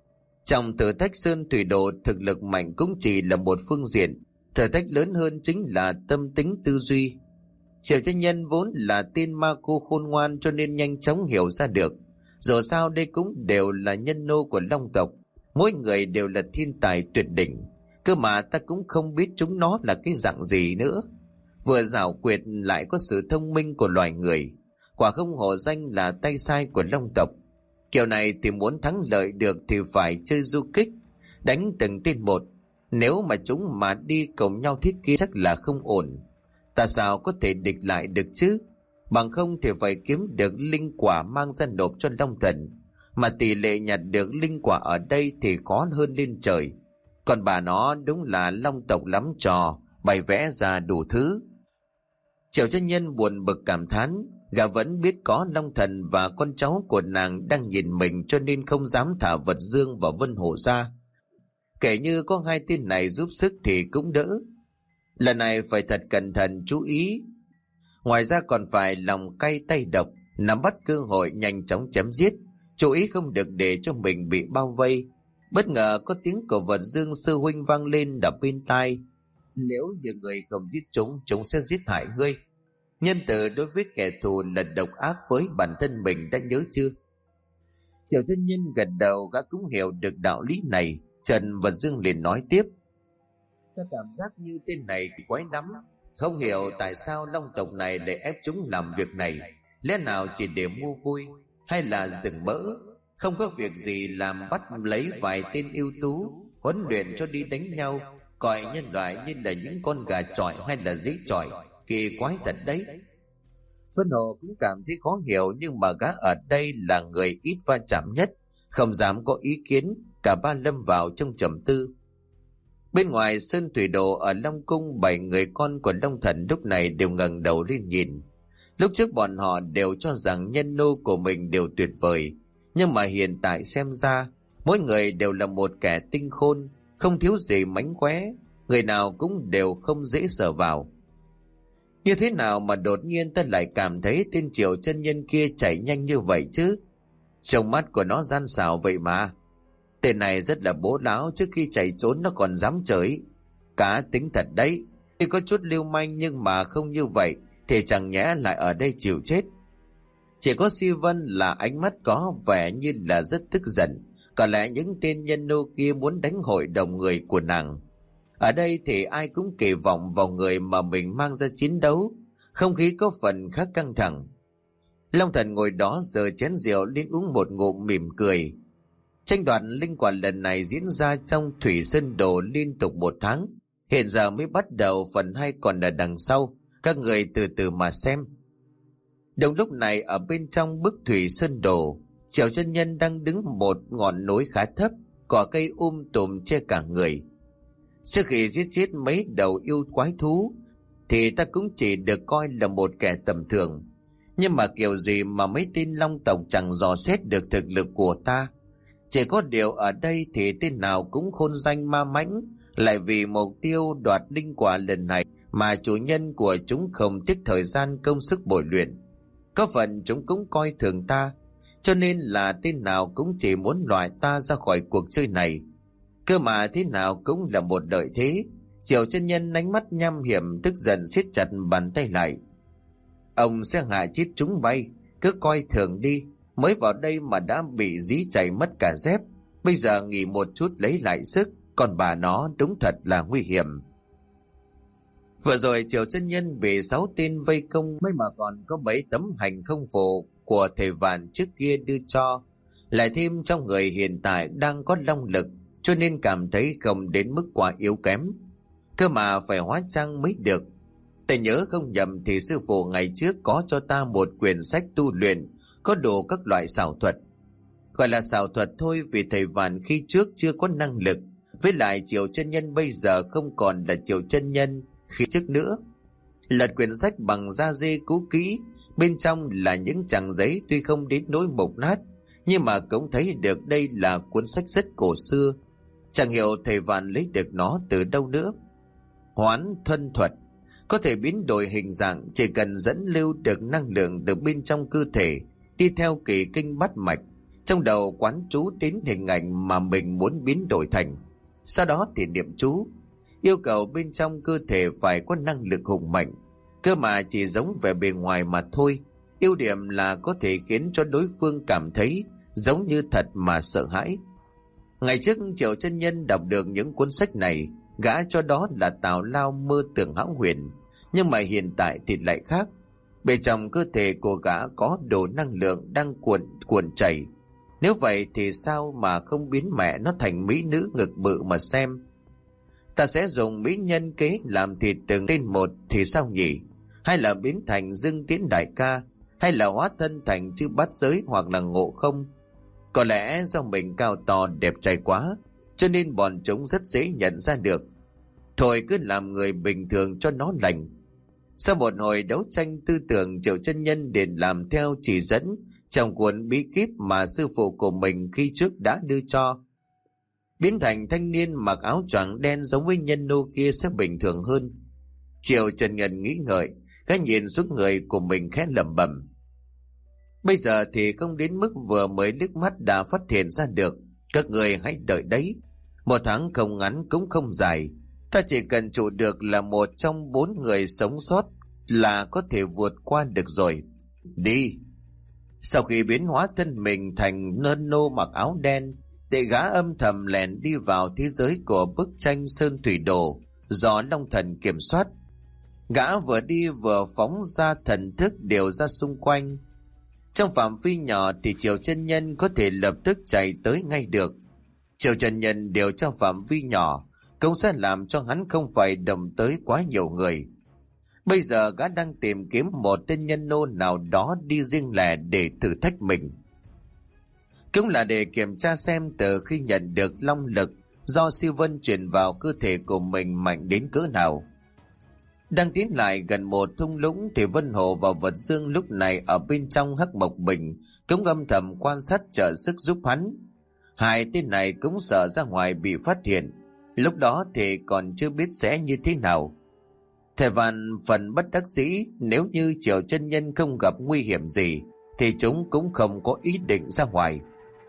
Trong thử thách sơn thủy đồ, thực lực mạnh cũng chỉ là một phương diện, thử thách lớn hơn chính là tâm tính tư duy. Triệu Chân Nhân vốn là tên ma cô khôn ngoan, cho nên nhanh chóng hiểu ra được, dù sao đây cũng đều là nhân nô của Long tộc, mỗi người đều là thiên tài tuyệt đỉnh, cơ mà ta cũng không biết chúng nó là cái dạng gì nữa. Vừa giảo quyệt lại có sự thông minh của loài người, quả không hổ danh là tay sai của Long tộc. Kiểu này thì muốn thắng lợi được thì phải chơi du kích, đánh từng tên một. Nếu mà chúng mà đi cùng nhau thiết kia chắc là không ổn. Ta sao có thể địch lại được chứ? Bằng không thì phải kiếm được linh quả mang ra nộp cho Long Thần. Mà tỷ lệ nhặt được linh quả ở đây thì khó hơn lên trời. Còn bà nó đúng là Long tộc lắm trò, bày vẽ ra đủ thứ. Triệu Chân Nhân buồn bực cảm thán, gã vẫn biết có Long Thần và con cháu của nàng đang nhìn mình, cho nên không dám thả vật dương vào Vân Hổ ra. Kể như có hai tên này giúp sức thì cũng đỡ. Lần này phải thật cẩn thận chú ý. Ngoài ra còn phải lòng cay tay độc, nắm bắt cơ hội nhanh chóng chém giết, chú ý không được để cho mình bị bao vây. Bất ngờ có tiếng của vật dương sư huynh vang lên đập bên tai. Nếu như người không giết chúng, chúng sẽ giết hại ngươi. Nhân từ đối với kẻ thù là độc ác với bản thân mình, đã nhớ chưa? Triệu Chân Nhân gật đầu, gã cũng hiểu được đạo lý này. Trần Vật Dương liền nói tiếp. Ta cảm giác như tên này quái lắm. Không hiểu tại sao Long tộc này lại ép chúng làm việc này. Lẽ nào chỉ để mua vui, hay là rừng mỡ? Không có việc gì làm bắt lấy vài tên ưu tú, huấn luyện cho đi đánh nhau, coi nhân loại như là những con gà chọi hay là dế chọi. Kỳ quái thật đấy. Vân Hồ cũng cảm thấy khó hiểu, nhưng mà gã ở đây là người ít va chạm nhất, không dám có ý kiến. Cả ba lâm vào trong trầm tư. Bên ngoài sơn thủy đồ ở Long Cung, bảy người con của Long Thần lúc này đều ngẩng đầu lên nhìn. Lúc trước bọn họ đều cho rằng nhân nô của mình đều tuyệt vời, nhưng mà hiện tại xem ra mỗi người đều là một kẻ tinh khôn, không thiếu gì mánh khóe, người nào cũng đều không dễ sờ vào. Như thế nào mà đột nhiên ta lại cảm thấy tên Triệu Chân Nhân kia chạy nhanh như vậy chứ? Trong mắt của nó gian xảo vậy mà. Tên này rất là bố láo, trước khi chạy trốn nó còn dám chửi. Cá tính thật đấy, thì có chút lưu manh nhưng mà không như vậy thì chẳng nhẽ lại ở đây chịu chết. Chỉ có Si Vân là ánh mắt có vẻ như là rất tức giận. Có lẽ những tên nhân nô kia muốn đánh hội đồng người của nàng. Ở đây thì ai cũng kỳ vọng vào người mà mình mang ra chiến đấu. Không khí có phần khá căng thẳng. Long Thần ngồi đó giơ chén rượu lên uống một ngụm mỉm cười. Tranh đoạt linh quả lần này diễn ra trong Thủy Sơn Đồ liên tục một tháng. Hiện giờ mới bắt đầu, phần hai còn ở đằng sau. Các người từ từ mà xem. Đồng lúc này ở bên trong bức Thủy Sơn Đồ, Triệu Chân Nhân đang đứng một ngọn núi khá thấp, cỏ cây um tùm che cả người. Trước khi giết chết mấy đầu yêu quái thú thì ta cũng chỉ được coi là một kẻ tầm thường. Nhưng mà kiểu gì mà mấy tên long tộc chẳng dò xét được thực lực của ta. Chỉ có điều ở đây thì tên nào cũng khôn danh ma mãnh, lại vì mục tiêu đoạt linh quả lần này mà chủ nhân của chúng không tiếc thời gian công sức bồi luyện. Có phần chúng cũng coi thường ta, cho nên là tên nào cũng chỉ muốn loại ta ra khỏi cuộc chơi này. Cơ mà thế nào cũng là một lợi thế. Triệu Chân Nhân ánh mắt nham hiểm, tức giận siết chặt bàn tay lại. Ông sẽ hạ chết chúng bay, cứ coi thường đi. Mới vào đây mà đã bị dí chảy mất cả dép. Bây giờ nghỉ một chút lấy lại sức, còn bà nó đúng thật là nguy hiểm. Vừa rồi Triệu Chân Nhân bị sáu tên vây công, may mà còn có bảy tấm hành không phù của thầy Vạn trước kia đưa cho. Lại thêm trong người hiện tại đang có long lực, cho nên cảm thấy không đến mức quá yếu kém. Cơ mà phải hóa trang mới được. Ta nhớ không nhầm thì sư phụ ngày trước có cho ta một quyển sách tu luyện, có đủ các loại xảo thuật. Gọi là xảo thuật thôi vì thầy Vạn khi trước chưa có năng lực. Với lại Triệu Chân Nhân bây giờ không còn là Triệu Chân Nhân khi trước nữa. Lật quyển sách bằng da dê cũ kỹ, bên trong là những trang giấy tuy không đến nỗi mục nát, nhưng mà cũng thấy được đây là cuốn sách rất cổ xưa. Chẳng hiểu thầy Vạn lấy được nó từ đâu nữa. Hoán thuần thuật, có thể biến đổi hình dạng, chỉ cần dẫn lưu được năng lượng từ bên trong cơ thể, đi theo kỳ kinh bát mạch, trong đầu quán chú đến hình ảnh mà mình muốn biến đổi thành. Sau đó thì niệm chú, yêu cầu bên trong cơ thể phải có năng lực hùng mạnh. Cơ mà chỉ giống vẻ bề ngoài mà thôi. Ưu điểm là có thể khiến cho đối phương cảm thấy giống như thật mà sợ hãi. Ngày trước Triệu Chân Nhân đọc được những cuốn sách này, gã cho đó là tào lao mơ tưởng hão huyền. Nhưng mà hiện tại thì lại khác. Bên trong cơ thể của gã có đồ năng lượng đang cuộn cuộn chảy. Nếu vậy thì sao mà không biến mẹ nó thành mỹ nữ ngực bự mà xem. Ta sẽ dùng mỹ nhân kế làm thịt từng tên một thì sao nhỉ? Hay là biến thành Dương Tiễn đại ca, hay là hóa thân thành chư bát giới hoặc là Ngộ Không? Có lẽ do mình cao to đẹp trai quá, cho nên bọn chúng rất dễ nhận ra được. Thôi cứ làm người bình thường cho nó lành. Sau một hồi đấu tranh tư tưởng, Triệu Chân Nhân liền làm theo chỉ dẫn trong cuốn bí kíp mà sư phụ của mình khi trước đã đưa cho. Biến thành thanh niên mặc áo choàng đen giống với nhân nô kia sẽ bình thường hơn. Triệu Chân Nhân nghĩ ngợi, gã nhìn xuống người của mình khẽ lẩm bẩm. Bây giờ thì không đến mức vừa mới liếc mắt đã phát hiện ra được. Các người hãy đợi đấy. Một tháng không ngắn cũng không dài. Ta chỉ cần trụ được là một trong bốn người sống sót là có thể vượt qua được rồi. Đi. Sau khi biến hóa thân mình thành nơn nô mặc áo đen, thì gã âm thầm lèn đi vào thế giới của bức tranh Sơn Thủy Đồ do Long Thần kiểm soát. Gã vừa đi vừa phóng ra thần thức điều ra xung quanh. Trong phạm vi nhỏ thì Triệu Chân Nhân có thể lập tức chạy tới ngay được. Triệu Chân Nhân điều cho phạm vi nhỏ cũng sẽ làm cho hắn không phải động tới quá nhiều người. Bây giờ gã đang tìm kiếm một tên nhân nô nào đó đi riêng lẻ để thử thách mình. Cũng là để kiểm tra xem từ khi nhận được long lực do Siêu Vân truyền vào cơ thể của mình mạnh đến cỡ nào. Đang tiến lại gần một thung lũng thì Vân Hồ và Vật Dương lúc này ở bên trong Hắc Mộc Bình cũng âm thầm quan sát trợ sức giúp hắn. Hai tên này cũng sợ ra ngoài bị phát hiện, lúc đó thì còn chưa biết sẽ như thế nào. Thầy Vạn phần bất đắc dĩ, nếu như Triệu Chân Nhân không gặp nguy hiểm gì thì chúng cũng không có ý định ra ngoài.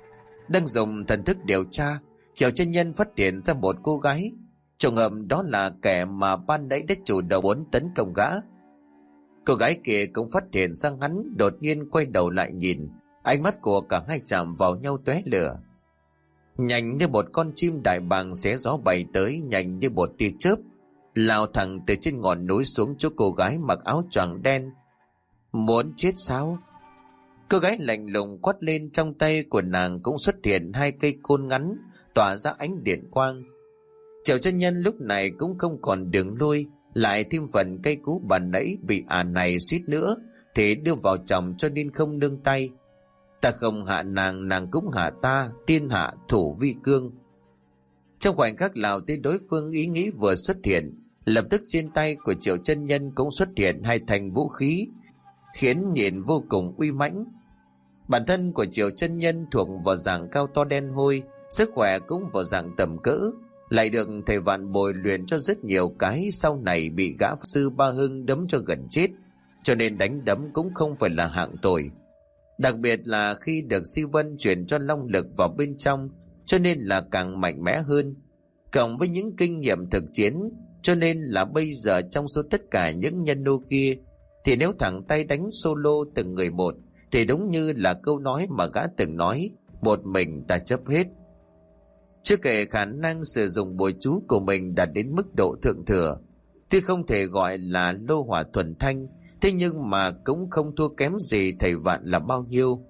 Đang dùng thần thức điều tra, Triệu chân nhân phát hiện ra một cô gái. Trùng hợp đó là kẻ mà ban nãy đã chủ động muốn tấn công gã. Cô gái kia cũng phát hiện ra hắn, đột nhiên quay đầu lại nhìn, ánh mắt của cả hai chạm vào nhau tóe lửa. Nhanh như một con chim đại bàng xé gió bay tới, nhanh như một tia chớp, lao thẳng từ trên ngọn núi xuống chỗ cô gái mặc áo choàng đen. Muốn chết sao? Cô gái lạnh lùng quát lên, trong tay của nàng cũng xuất hiện hai cây côn ngắn tỏa ra ánh điện quang. Triệu chân nhân lúc này cũng không còn đường lui, lại thêm phần cây cú bàn nãy bị ả này suýt nữa thì đưa vào chồng, cho nên không nương tay. Ta không hạ nàng, nàng cũng hạ ta, tiên hạ thủ vi cương. Trong khoảnh khắc Lào tên đối phương ý nghĩ vừa xuất hiện, lập tức trên tay của Triệu chân nhân cũng xuất hiện hai thanh vũ khí, khiến nhìn vô cùng uy mãnh. Bản thân của Triệu chân nhân thuộc vào dạng cao to đen hôi, sức khỏe cũng vào dạng tầm cỡ, lại được thầy Vạn bồi luyện cho rất nhiều cái, sau này bị gã sư Ba Hưng đấm cho gần chết, cho nên đánh đấm cũng không phải là hạng tồi. Đặc biệt là khi được Si Vân chuyển cho long lực vào bên trong, cho nên là càng mạnh mẽ hơn. Cộng với những kinh nghiệm thực chiến, cho nên là bây giờ trong số tất cả những nhân nô kia, thì nếu thẳng tay đánh solo từng người một, thì đúng như là câu nói mà gã từng nói, một mình ta chấp hết. Chưa kể khả năng sử dụng bùa chú của mình đạt đến mức độ thượng thừa, tuy không thể gọi là lô hỏa thuần thanh, thế nhưng mà cũng không thua kém gì thầy Vạn là bao nhiêu.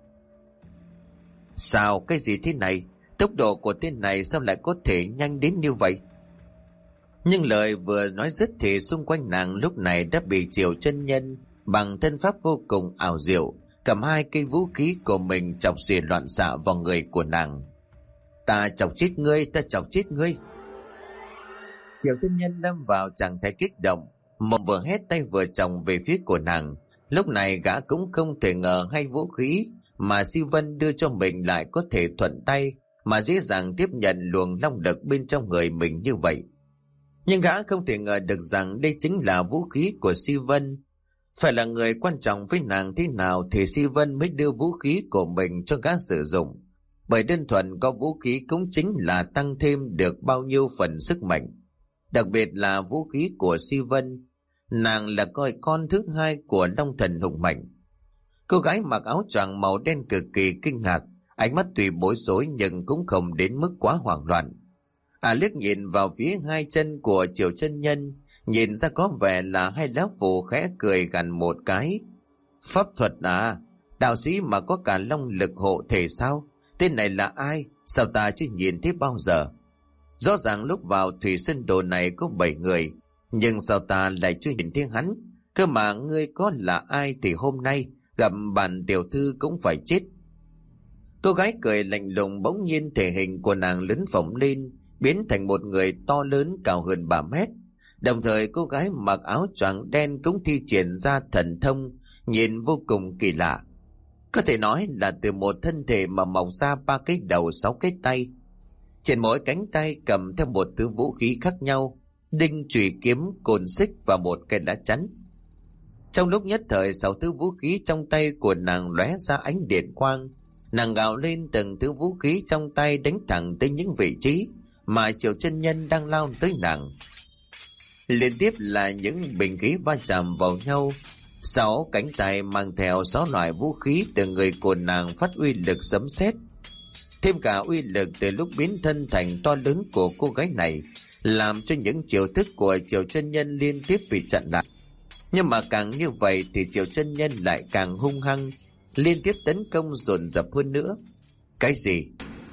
Sao cái gì thế này? Tốc độ của tên này sao lại có thể nhanh đến như vậy? Nhưng lời vừa nói dứt thì xung quanh nàng lúc này đã bị Triệu chân nhân bằng thân pháp vô cùng ảo diệu cầm hai cây vũ khí của mình chọc xỉa loạn xạ vào người của nàng. Ta chọc chết ngươi, ta chọc chết ngươi. Triệu chân nhân lâm vào trạng thái kích động, một vừa hét tay vừa chồng về phía của nàng. Lúc này gã cũng không thể ngờ hai vũ khí mà Si Vân đưa cho mình lại có thể thuận tay mà dễ dàng tiếp nhận luồng long lực bên trong người mình như vậy. Nhưng gã không thể ngờ được rằng đây chính là vũ khí của Si Vân. Phải là người quan trọng với nàng thế nào thì Si Vân mới đưa vũ khí của mình cho gã sử dụng. Bởi đơn thuần có vũ khí cũng chính là tăng thêm được bao nhiêu phần sức mạnh. Đặc biệt là vũ khí của Si Vân, nàng là coi con thứ hai của Long Thần hùng mạnh. Cô gái mặc áo choàng màu đen cực kỳ kinh ngạc, ánh mắt tuy bối rối nhưng cũng không đến mức quá hoảng loạn. À liếc nhìn vào phía hai chân của Triệu chân nhân, nhìn ra có vẻ là hai lá phù, khẽ cười gằn một cái. Pháp thuật à? Đạo sĩ mà có cả long lực hộ thể sao? Tên này là ai? Sao ta chưa nhìn thấy bao giờ? Rõ ràng lúc vào thủy sơn đồ này có bảy người, nhưng sao ta lại chưa nhìn thấy hắn? Cơ mà ngươi có là ai thì hôm nay gặp bản tiểu thư cũng phải chết. Cô gái cười lạnh lùng, bỗng nhiên thể hình của nàng lớn phồng lên, biến thành một người to lớn cao hơn ba mét. Đồng thời cô gái mặc áo choàng đen cũng thi triển ra thần thông, nhìn vô cùng kỳ lạ. Có thể nói là từ một thân thể mà mọc ra ba cái đầu, sáu cái tay. Trên mỗi cánh tay cầm theo một thứ vũ khí khác nhau, đinh, chùy, kiếm, côn xích và một cây lá chắn. Trong lúc nhất thời, sáu thứ vũ khí trong tay của nàng lóe ra ánh điện quang. Nàng gào lên, từng thứ vũ khí trong tay đánh thẳng tới những vị trí mà Triệu chân nhân đang lao tới nàng. Liên tiếp là những bình khí va chạm vào nhau. Sáu cánh tay mang theo sáu loại vũ khí từ người của nàng phát uy lực sấm sét, thêm cả uy lực từ lúc biến thân thành to lớn của cô gái này, làm cho những chiêu thức của Triệu chân nhân liên tiếp bị chặn lại. Nhưng mà càng như vậy thì Triệu chân nhân lại càng hung hăng, liên tiếp tấn công dồn dập hơn nữa. Cái gì?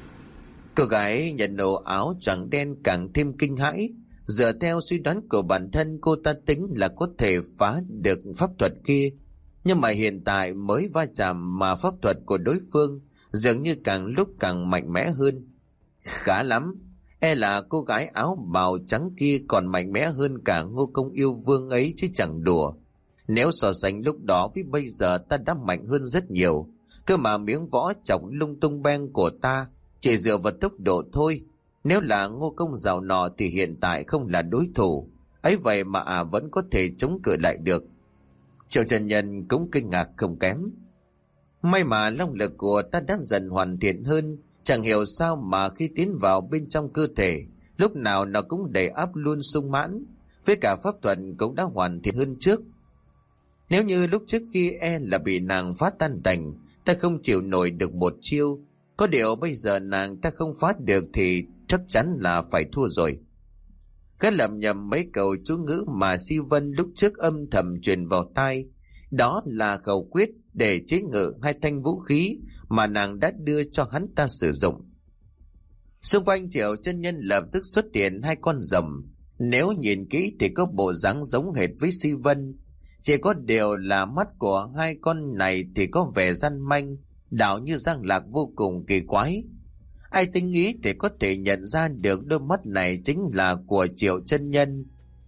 Cô gái nhận nổ áo choàng đen càng thêm kinh hãi. Dựa theo suy đoán của bản thân, cô ta tính là có thể phá được pháp thuật kia, nhưng mà hiện tại mới va chạm mà pháp thuật của đối phương dường như càng lúc càng mạnh mẽ hơn. Khá lắm, e là cô gái áo bào trắng kia còn mạnh mẽ hơn cả Ngô Công Yêu Vương ấy chứ chẳng đùa. Nếu so sánh lúc đó với bây giờ, ta đã mạnh hơn rất nhiều. Cơ mà miếng võ chọc lung tung beng của ta chỉ dựa vào tốc độ thôi. Nếu là Ngô Công giàu nọ thì hiện tại không là đối thủ. Ấy vậy mà à vẫn có thể chống cự lại được. Triệu chân nhân cũng kinh ngạc không kém. May mà long lực của ta đã dần hoàn thiện hơn, Chẳng hiểu sao mà khi tiến vào bên trong cơ thể, lúc nào nó cũng đầy ắp luôn sung mãn, với cả pháp thuật cũng đã hoàn thiện hơn trước. Nếu như lúc trước khi e là bị nàng phá tan tành, ta không chịu nổi được một chiêu. Có điều bây giờ nàng ta không phá được thì chắc chắn là phải thua rồi. Gã lầm nhầm mấy câu chú ngữ mà Si Vân lúc trước âm thầm truyền vào tai. Đó là khẩu quyết để chế ngự hai thanh vũ khí mà nàng đã đưa cho hắn ta sử dụng. Xung quanh Triệu chân nhân lập tức xuất hiện hai con rồng. Nếu nhìn kỹ thì có bộ dáng giống hệt với Si Vân. Chỉ có điều là mắt của hai con này thì có vẻ gian manh, đảo như Giang Lạc vô cùng kỳ quái. Ai tinh ý thì có thể nhận ra được đôi mắt này chính là của Triệu chân nhân.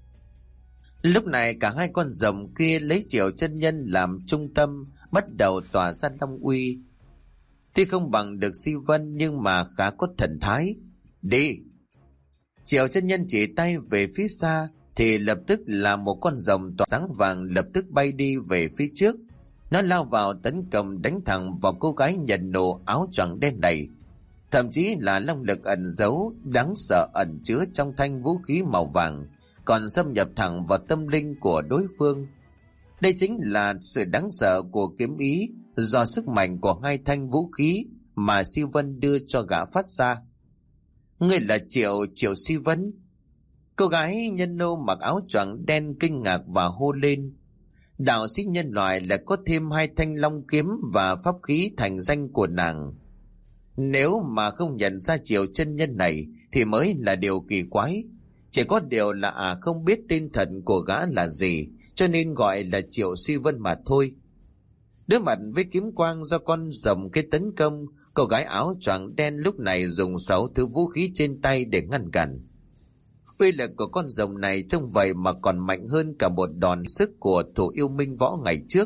Lúc này cả hai con rồng kia lấy Triệu chân nhân làm trung tâm, bắt đầu tỏa ra long uy. Tuy không bằng được Si Vân nhưng mà khá có thần thái. Đi! Triệu chân nhân chỉ tay về phía xa thì lập tức là một con rồng tỏa sáng vàng lập tức bay đi về phía trước. Nó lao vào tấn công đánh thẳng vào cô gái nhận nổ áo choàng đen này. Thậm chí là long lực ẩn giấu đáng sợ ẩn chứa trong thanh vũ khí màu vàng, còn xâm nhập thẳng vào tâm linh của đối phương. Đây chính là sự đáng sợ của kiếm ý do sức mạnh của hai thanh vũ khí mà Si Vân đưa cho gã phát ra. Ngươi là Triệu Triệu Si Vân? Cô gái nhân nô mặc áo choàng đen kinh ngạc và hô lên. Đạo sĩ nhân loại lại có thêm hai thanh long kiếm và pháp khí thành danh của nàng. Nếu mà không nhận ra Triệu chân nhân này thì mới là điều kỳ quái. Chỉ có điều là à không biết tên thật của gã là gì, cho nên gọi là Triệu Si Vân mà thôi. Đối mặt với kiếm quang do con rồng kia tấn công, cô gái áo choàng đen lúc này dùng sáu thứ vũ khí trên tay để ngăn cản. Uy lực của con rồng này trông vậy mà còn mạnh hơn cả một đòn sức của thủ yêu minh võ ngày trước.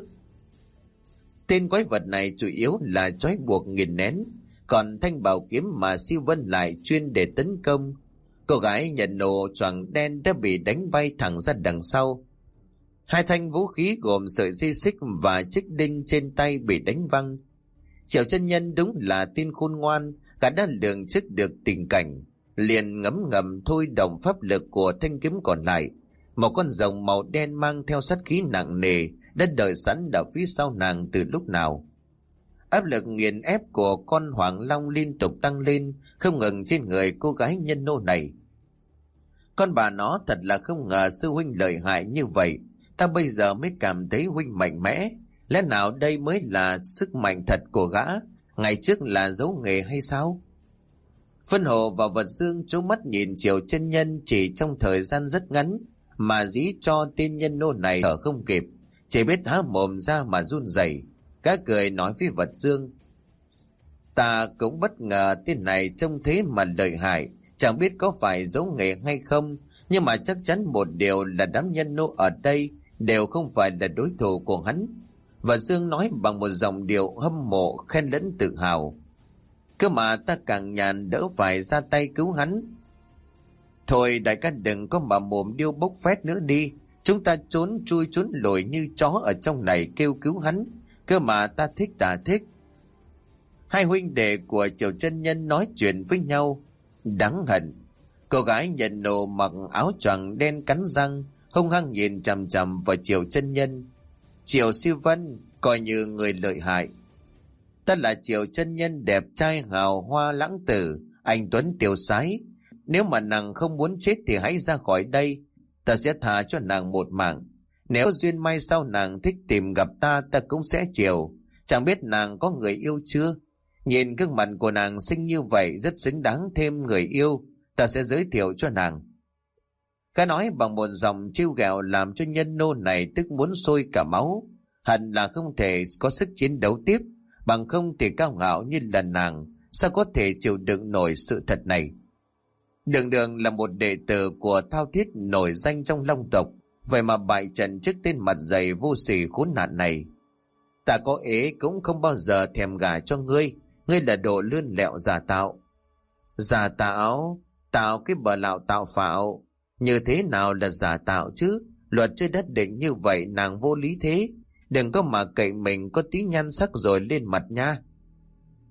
Tên quái vật này chủ yếu là trói buộc nghiền nén, còn thanh bảo kiếm mà Si Vân lại chuyên để tấn công. Cô gái nhận nổ choàng đen đã bị đánh bay thẳng ra đằng sau. Hai thanh vũ khí gồm sợi dây xích và chiếc đinh trên tay bị đánh văng. Triệu chân nhân đúng là tin khôn ngoan, gã đã lường trước được tình cảnh, liền ngấm ngầm thôi động pháp lực của thanh kiếm còn lại. Một con rồng màu đen mang theo sát khí nặng nề đã đợi sẵn ở phía sau nàng từ lúc nào. Áp lực nghiền ép của con hoàng long liên tục tăng lên không ngừng trên người cô gái nhân nô này. Con bà nó thật là không ngờ sư huynh lợi hại như vậy. Ta bây giờ mới cảm thấy huynh mạnh mẽ. Lẽ nào đây mới là sức mạnh thật của gã, ngày trước là dấu nghề hay sao? Vân Hồ và Vật Dương trố mắt nhìn Triệu chân nhân chỉ trong thời gian rất ngắn mà dí cho tên nhân nô này thở không kịp, chỉ biết há mồm ra mà run rẩy. Gã cười nói với Vật Dương: Ta cũng bất ngờ tên này trông thế mà lợi hại, chẳng biết có phải dấu nghề hay không, nhưng mà chắc chắn một điều là đám nhân nô ở đây đều không phải là đối thủ của hắn. Vật Dương nói bằng một giọng điệu hâm mộ khen lẫn tự hào. Cơ mà ta càng nhàn đỡ phải ra tay cứu hắn. Thôi đại ca đừng có mà mồm điêu bốc phét nữa đi. Chúng ta trốn chui trốn lùi như chó ở trong này kêu cứu hắn. Cơ mà ta thích ta thích. Hai huynh đệ của Triệu chân nhân nói chuyện với nhau. Đáng hận. Cô gái nhận nổ mặc áo choàng đen cắn răng, hung hăng nhìn chằm chằm vào Triệu chân nhân. Triệu Si Vân coi như người lợi hại. Ta là Triệu chân nhân đẹp trai hào hoa lãng tử, anh tuấn tiêu sái. Nếu mà nàng không muốn chết thì hãy ra khỏi đây, ta sẽ tha cho nàng một mạng. Nếu duyên may sau nàng thích tìm gặp ta, ta cũng sẽ chiều. Chẳng biết nàng có người yêu chưa? Nhìn gương mặt của nàng xinh như vậy rất xứng đáng thêm người yêu, ta sẽ giới thiệu cho nàng. Gã nói bằng một giọng trêu ghẹo làm cho nhân nô này tức muốn sôi cả máu. Hận là không thể có sức chiến đấu tiếp, bằng không thì cao ngạo như là nàng, sao có thể chịu đựng nổi sự thật này. Đường Đường là một đệ tử của Thao Thiết nổi danh trong Long tộc, vậy mà bại trận trước tên mặt dày vô sỉ khốn nạn này. Ta có ế cũng không bao giờ thèm gả cho ngươi, ngươi là đồ lươn lẹo giả tạo. Giả tạo? Tạo cái bờ lạo tạo phạo. Như thế nào là giả tạo chứ? Luật trên đất định như vậy nàng vô lý thế. Đừng có mà cậy mình có tí nhan sắc rồi lên mặt nha.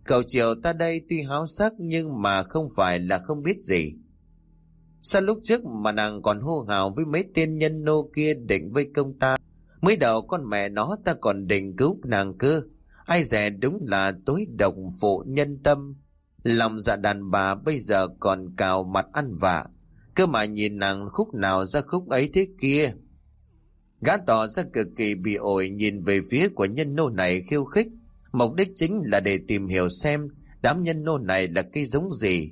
Cậu Triều ta đây tuy háo sắc nhưng mà không phải là không biết gì. Sao lúc trước mà nàng còn hô hào với mấy tên nhân nô kia định vây công ta? Mới đầu con mẹ nó ta còn định cứu nàng cơ. Ai dè đúng là tối độc phụ nhân tâm. Lòng dạ đàn bà bây giờ còn cào mặt ăn vạ. Cơ mà nhìn nàng khúc nào ra khúc ấy thế kia. Gã tỏ ra cực kỳ bị ổi nhìn về phía của nhân nô này khiêu khích. Mục đích chính là để tìm hiểu xem đám nhân nô này là cái giống gì.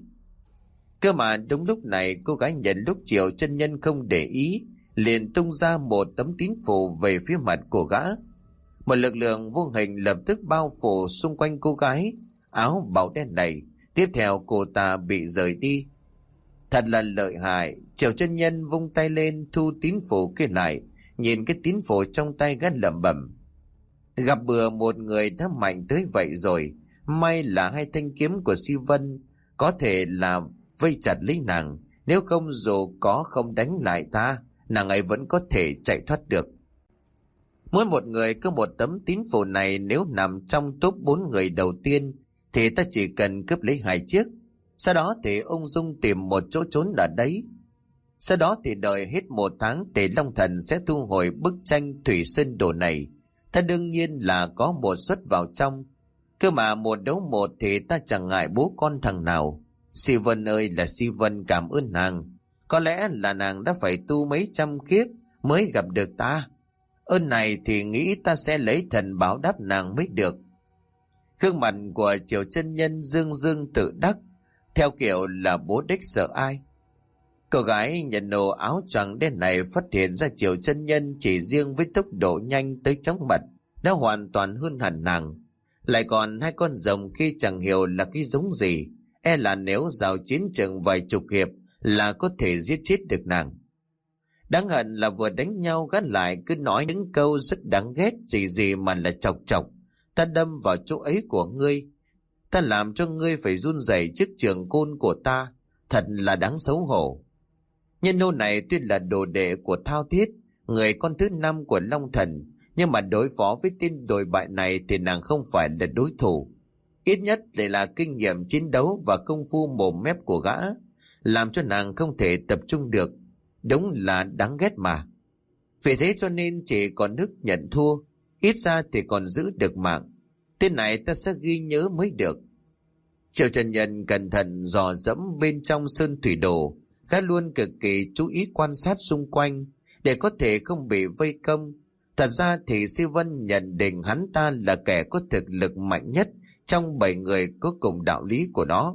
Cơ mà đúng lúc này cô gái nhận lúc Triệu Chân Nhân không để ý, liền tung ra một tấm tín phù về phía mặt của gã. Một lực lượng vô hình lập tức bao phủ xung quanh cô gái áo bảo đen này. Tiếp theo cô ta bị rời đi. Thật là lợi hại. Triệu Chân Nhân vung tay lên thu tín phù kia lại, nhìn cái tín phù trong tay gã lẩm bẩm: gặp bừa một người đã mạnh tới vậy rồi. May là hai thanh kiếm của Si Vân có thể là vây chặt lấy nàng, nếu không dù có không đánh lại ta, nàng ấy vẫn có thể chạy thoát được. Mỗi một người có một tấm tín phù này, nếu nằm trong top bốn người đầu tiên thì ta chỉ cần cướp lấy hai chiếc, sau đó thì ung dung tìm một chỗ trốn ở đấy. Sau đó thì đợi hết một tháng thì Long Thần sẽ thu hồi bức tranh Thủy Sơn Đồ này. Ta đương nhiên là có một suất vào trong. Cơ mà một đấu một thì ta chẳng ngại bố con thằng nào. Si Vân ơi là Si Vân, cảm ơn nàng. Có lẽ là nàng đã phải tu mấy trăm kiếp mới gặp được ta. Ơn này thì nghĩ ta sẽ lấy thần báo đáp nàng mới được. Gương mặt của Triệu Chân Nhân dương dương tự đắc, theo kiểu là bố đích sợ ai. Cô gái nhận nổ áo choàng đen này phát hiện ra Triệu Chân Nhân chỉ riêng với tốc độ nhanh tới chóng mặt đã hoàn toàn hơn hẳn nàng. Lại còn hai con rồng khi chẳng hiểu là cái giống gì, e là nếu giao chiến chừng vài chục hiệp là có thể giết chết được nàng. Đáng hận là vừa đánh nhau gắt lại cứ nói những câu rất đáng ghét gì gì mà là chọc chọc. Ta đâm vào chỗ ấy của ngươi, ta làm cho ngươi phải run rẩy trước trường côn của ta, thật là đáng xấu hổ. Nhân nô này tuy là đồ đệ của Thao Thiết, người con thứ năm của Long Thần, nhưng mà đối phó với tên đồi bại này thì nàng không phải là đối thủ. Ít nhất để là kinh nghiệm chiến đấu và công phu mồm mép của gã, làm cho nàng không thể tập trung được. Đúng là đáng ghét mà. Vì thế cho nên chỉ còn nước nhận thua, ít ra thì còn giữ được mạng. Tên này ta sẽ ghi nhớ mới được. Triệu Chân Nhân cẩn thận dò dẫm bên trong sơn thủy đồ, gã luôn cực kỳ chú ý quan sát xung quanh để có thể không bị vây công. Thật ra thì Si Vân nhận định hắn ta là kẻ có thực lực mạnh nhất trong bảy người có cùng đạo lý của nó.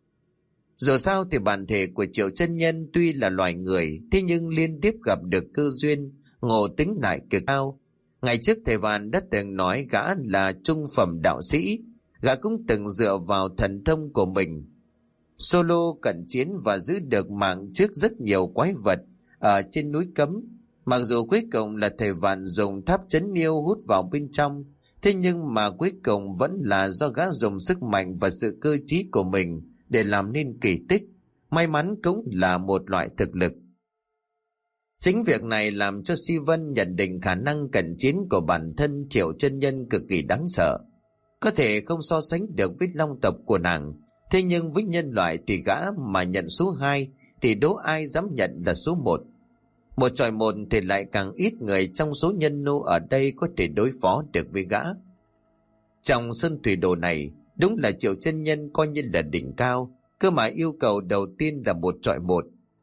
Dù sao thì bản thể của Triệu Chân Nhân tuy là loài người, thế nhưng liên tiếp gặp được cơ duyên, ngộ tính lại cực cao. Ngày trước thầy Vạn đã từng nói gã là trung phẩm đạo sĩ, gã cũng từng dựa vào thần thông của mình solo cận chiến và giữ được mạng trước rất nhiều quái vật ở trên núi Cấm. Mặc dù cuối cùng là thầy Vạn dùng tháp chấn niêu hút vào bên trong, thế nhưng mà cuối cùng vẫn là do gã dùng sức mạnh và sự cơ trí của mình để làm nên kỳ tích. May mắn cũng là một loại thực lực. Chính việc này làm cho Si Vân nhận định khả năng cận chiến của bản thân Triệu Chân Nhân cực kỳ đáng sợ. Có thể không so sánh được với long tộc của nàng, thế nhưng với nhân loại thì gã mà nhận số hai thì đố ai dám nhận là số một. Một chọi một thì lại càng ít người trong số nhân nô ở đây có thể đối phó được với gã. Trong sơn thủy đồ này, đúng là Triệu Chân Nhân coi như là đỉnh cao, cơ mà yêu cầu đầu tiên là một chọi một.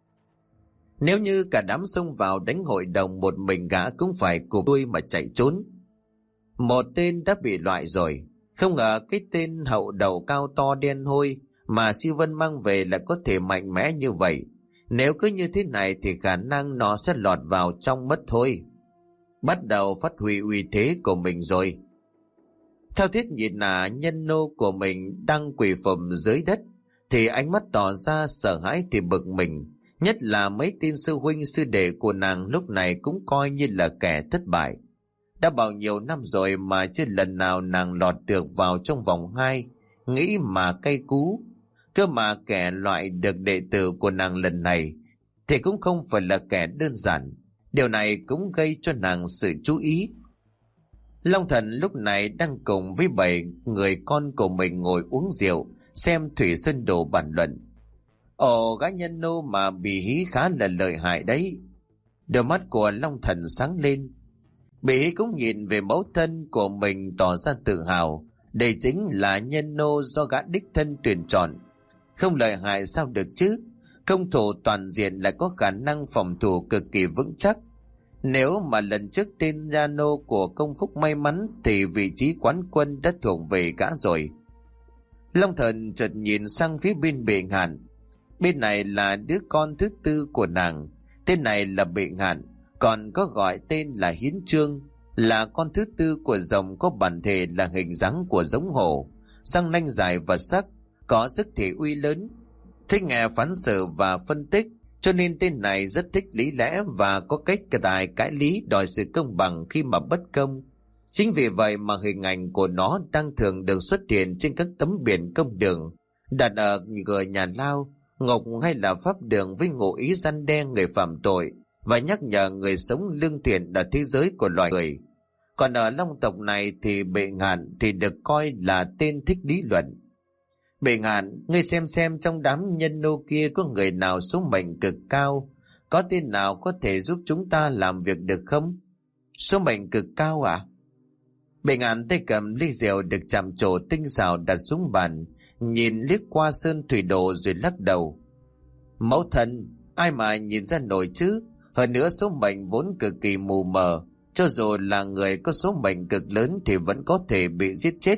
Nếu như cả đám xông vào đánh hội đồng, một mình gã cũng phải cụp đuôi mà chạy trốn. Một tên đã bị loại rồi, không ngờ cái tên hậu đầu cao to đen hôi mà Si Vân mang về là có thể mạnh mẽ như vậy. Nếu cứ như thế này thì khả năng nó sẽ lọt vào trong mất thôi. Bắt đầu phát huy uy thế của mình rồi. Thao Thiết nhìn là nhân nô của mình đang quỳ phụng dưới đất thì ánh mắt tỏ ra sợ hãi thì bực mình. Nhất là mấy tên sư huynh sư đệ của nàng lúc này cũng coi như là kẻ thất bại. Đã bao nhiêu năm rồi mà chưa lần nào nàng lọt được vào trong vòng hai, nghĩ mà cay cú. Cơ mà kẻ loại được đệ tử của nàng lần này thì cũng không phải là kẻ đơn giản. Điều này cũng gây cho nàng sự chú ý. Long Thần lúc này đang cùng với bảy người con của mình ngồi uống rượu, xem Thủy Sơn Đồ bàn luận. Ồ, gã nhân nô mà bị hí khá là lợi hại đấy. Đôi mắt của Long Thần sáng lên. Bị hí cũng nhìn về mẫu thân của mình tỏ ra tự hào. Đây chính là nhân nô do gã đích thân tuyển chọn. Không lợi hại sao được chứ? Công thủ toàn diện lại có khả năng phòng thủ cực kỳ vững chắc. Nếu mà lần trước tên gia nô của Công Phúc may mắn thì vị trí quán quân đã thuộc về gã rồi. Long Thần chợt nhìn sang phía bên Bệ Ngạn. Bên này là đứa con thứ tư của nàng. Tên này là Bệ Ngạn, còn có gọi tên là Hiến Trương, là con thứ tư của rồng có bản thể là hình dáng của giống hổ, răng nanh dài và sắc, có sức thể uy lớn. Thích nghe phán xử và phân tích, cho nên tên này rất thích lý lẽ và có cách tài cãi lý đòi sự công bằng khi mà bất công. Chính vì vậy mà hình ảnh của nó đang thường được xuất hiện trên các tấm biển công đường, đặt ở cửa nhà lao, ngục hay là pháp đường với ngụ ý răn đe người phạm tội và nhắc nhở người sống lương thiện ở thế giới của loài người. Còn ở Long tộc này thì Bệ Ngạn thì được coi là tên thích lý luận. Bệ Ngạn, ngươi xem xem trong đám nhân nô kia có người nào số mệnh cực cao, có tên nào có thể giúp chúng ta làm việc được không? Số mệnh cực cao à? Bệ Ngạn tay cầm ly rượu được chạm trổ tinh xảo đặt xuống bàn, nhìn liếc qua sơn thủy đồ rồi lắc đầu. Mẫu thân, ai mà nhìn ra nổi chứ? Hơn nữa số mệnh vốn cực kỳ mù mờ, cho dù là người có số mệnh cực lớn thì vẫn có thể bị giết chết.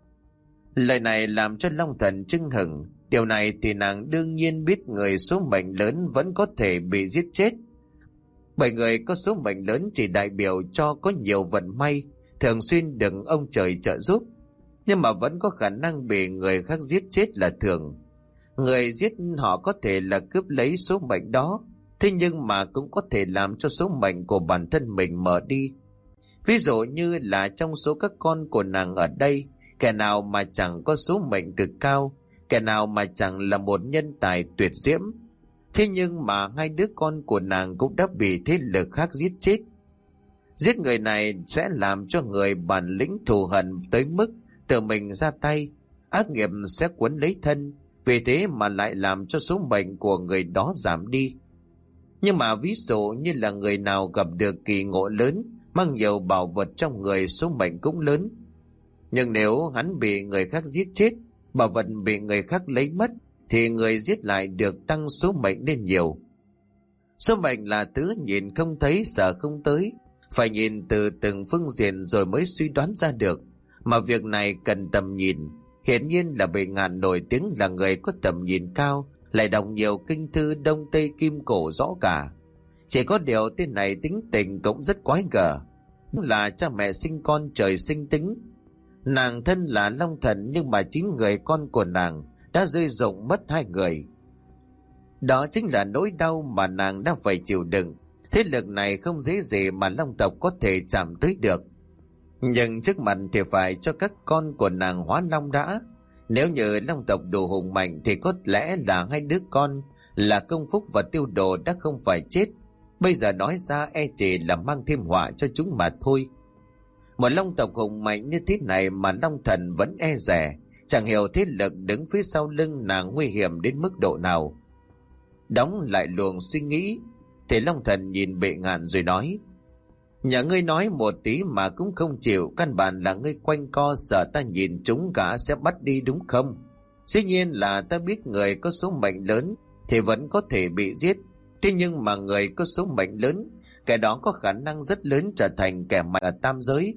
Lời này làm cho Long Thần chưng hửng. Điều này thì nàng đương nhiên biết người số mệnh lớn vẫn có thể bị giết chết. Bởi người có số mệnh lớn chỉ đại biểu cho có nhiều vận may, thường xuyên được ông trời trợ giúp, nhưng mà vẫn có khả năng bị người khác giết chết là thường. Người giết họ có thể là cướp lấy số mệnh đó, thế nhưng mà cũng có thể làm cho số mệnh của bản thân mình mở đi. Ví dụ như là trong số các con của nàng ở đây, kẻ nào mà chẳng có số mệnh cực cao, kẻ nào mà chẳng là một nhân tài tuyệt diễm. Thế nhưng mà hai đứa con của nàng cũng đã bị thế lực khác giết chết. Giết người này sẽ làm cho người bản lĩnh thù hận tới mức tự mình ra tay, ác nghiệp sẽ cuốn lấy thân, vì thế mà lại làm cho số mệnh của người đó giảm đi. Nhưng mà ví dụ như là người nào gặp được kỳ ngộ lớn, mang nhiều bảo vật trong người, số mệnh cũng lớn. Nhưng nếu hắn bị người khác giết chết, bảo vật bị người khác lấy mất, thì người giết lại được tăng số mệnh lên nhiều. Số mệnh là thứ nhìn không thấy sợ không tới, phải nhìn từ từng phương diện rồi mới suy đoán ra được, mà việc này cần tầm nhìn. Hiển nhiên là Bệ Ngạn nổi tiếng là người có tầm nhìn cao, lại đọc nhiều kinh thư Đông Tây Kim Cổ rõ cả. Chỉ có điều tên này tính tình cũng rất quái gở, là cha mẹ sinh con trời sinh tính. Nàng thân là Long Thần, nhưng mà chính người con của nàng đã rơi rụng mất hai người. Đó chính là nỗi đau mà nàng đã phải chịu đựng. Thế lực này không dễ gì mà Long tộc có thể chạm tới được. Nhưng trước mặt thì phải cho các con của nàng hóa long đã. Nếu như Long tộc đủ hùng mạnh thì có lẽ là hai đứa con là Công Phúc và Tiêu Đồ đã không phải chết. Bây giờ nói ra e chỉ là mang thêm họa cho chúng mà thôi. Một Long tộc hùng mạnh như thế này mà Long Thần vẫn e dè, chẳng hiểu thế lực đứng phía sau lưng nàng nguy hiểm đến mức độ nào. Đóng lại luồng suy nghĩ thì Long Thần nhìn Bệ Ngạn rồi nói: Nhà ngươi nói một tí mà cũng không chịu, căn bản là ngươi quanh co sợ ta nhìn chúng cả sẽ bắt đi đúng không? Dĩ nhiên là ta biết người có số mệnh lớn thì vẫn có thể bị giết, thế nhưng mà người có số mệnh lớn, kẻ đó có khả năng rất lớn trở thành kẻ mạnh ở tam giới.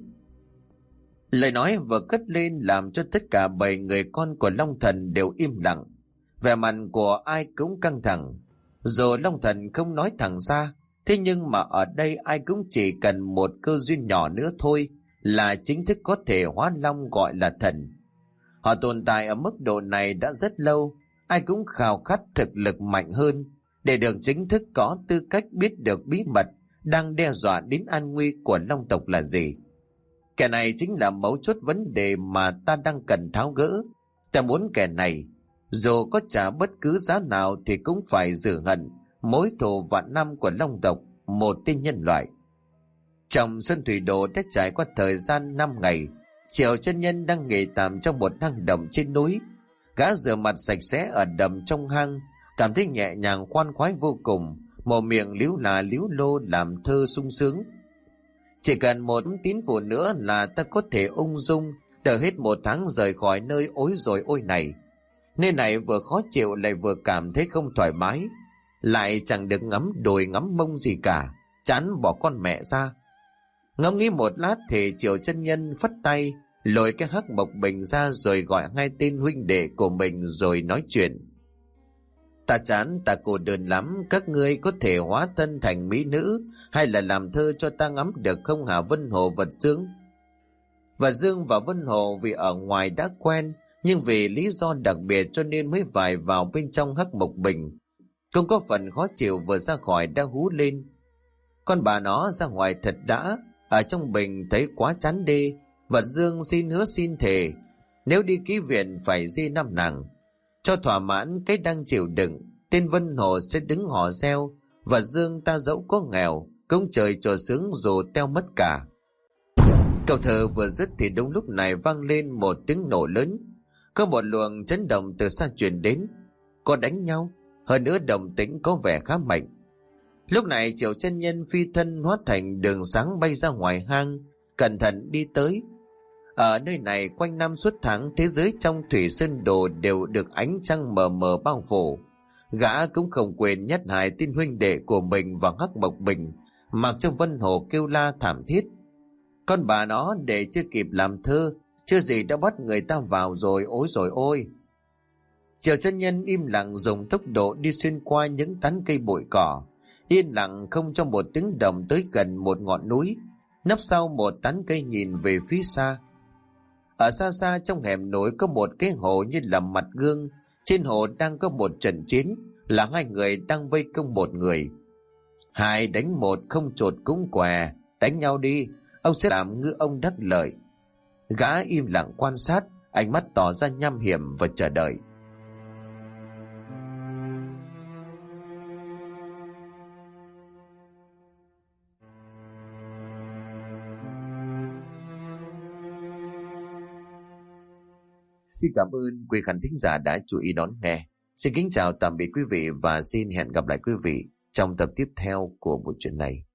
Lời nói vừa cất lên làm cho tất cả bảy người con của Long Thần đều im lặng, vẻ mặt của ai cũng căng thẳng. Dù Long Thần không nói thẳng ra, thế nhưng mà ở đây ai cũng chỉ cần một cơ duyên nhỏ nữa thôi là chính thức có thể hóa long, gọi là thần. Họ tồn tại ở mức độ này đã rất lâu, ai cũng khao khát thực lực mạnh hơn để được chính thức có tư cách biết được bí mật đang đe dọa đến an nguy của Long tộc là gì. Kẻ này chính là mấu chốt vấn đề mà ta đang cần tháo gỡ. Ta muốn kẻ này dù có trả bất cứ giá nào thì cũng phải rửa hận mối thù vạn năm của Long tộc, một tên nhân loại. Trong Xuân Thủy Đồ đã trải qua thời gian năm ngày, Triệu chân nhân đang nghỉ tạm trong một hang động trên núi. Gã rửa mặt sạch sẽ ở đầm trong hang, cảm thấy nhẹ nhàng khoan khoái vô cùng, mồm miệng líu là líu lô làm thơ sung sướng. Chỉ cần một tín phụ nữa là ta có thể ung dung đợi hết một tháng rời khỏi nơi ối rồi ôi này. Nơi này vừa khó chịu lại vừa cảm thấy không thoải mái, lại chẳng được ngắm đồi ngắm mông gì cả, chán bỏ con mẹ ra. Ngẫm nghĩ một lát thì Triệu chân nhân phất tay lôi cái hắc mộc bình ra rồi gọi hai tên huynh đệ của mình rồi nói chuyện. Ta chán, ta cô đơn lắm, các ngươi có thể hóa thân thành mỹ nữ hay là làm thơ cho ta ngắm được không hả Vân Hồ Vật Dương? Vật Dương và Vân Hồ vì ở ngoài đã quen, nhưng vì lý do đặc biệt cho nên mới vài vào bên trong hắc mộc bình. Cũng có phần khó chịu, vừa ra khỏi đã hú lên. Con bà nó ra ngoài thật đã, ở trong bình thấy quá chán đê. Vật Dương xin hứa xin thề, nếu đi ký viện phải di năm nàng. Cho thỏa mãn cái đang chịu đựng, tên Vân Hồ sẽ đứng hò reo. Vật Dương ta dẫu có nghèo, cũng trời trò sướng dù teo mất cả. Câu thơ vừa dứt thì đúng lúc này vang lên một tiếng nổ lớn. Có một luồng chấn động từ xa truyền đến. Có đánh nhau, hơn nữa động tĩnh có vẻ khá mạnh. Lúc này Triệu chân nhân phi thân hóa thành đường sáng bay ra ngoài hang, cẩn thận đi tới. Ở nơi này quanh năm suốt tháng, thế giới trong Thủy Sơn Đồ đều được ánh trăng mờ mờ bao phủ. Gã cũng không quên nhắc hại tin huynh đệ của mình và hắc mộc bình, mặc cho Vân Hồ kêu la thảm thiết. Con bà nó để chưa kịp làm thơ, chưa gì đã bắt người ta vào rồi, ối rồi ôi. Triệu chân nhân im lặng dùng tốc độ đi xuyên qua những tán cây bụi cỏ, yên lặng không cho một tiếng động tới gần một ngọn núi, nấp sau một tán cây nhìn về phía xa. Ở xa xa trong hẻm núi có một cái hồ như là mặt gương, trên hồ đang có một trận chiến, là hai người đang vây công một người. Hai đánh một không chột cũng què, đánh nhau đi, ông sẽ làm ngư ông đắc lợi. Gã im lặng quan sát, ánh mắt tỏ ra nham hiểm và chờ đợi. Xin cảm ơn quý khán thính giả đã chú ý đón nghe. Xin kính chào tạm biệt quý vị và xin hẹn gặp lại quý vị trong tập tiếp theo của bộ truyện này.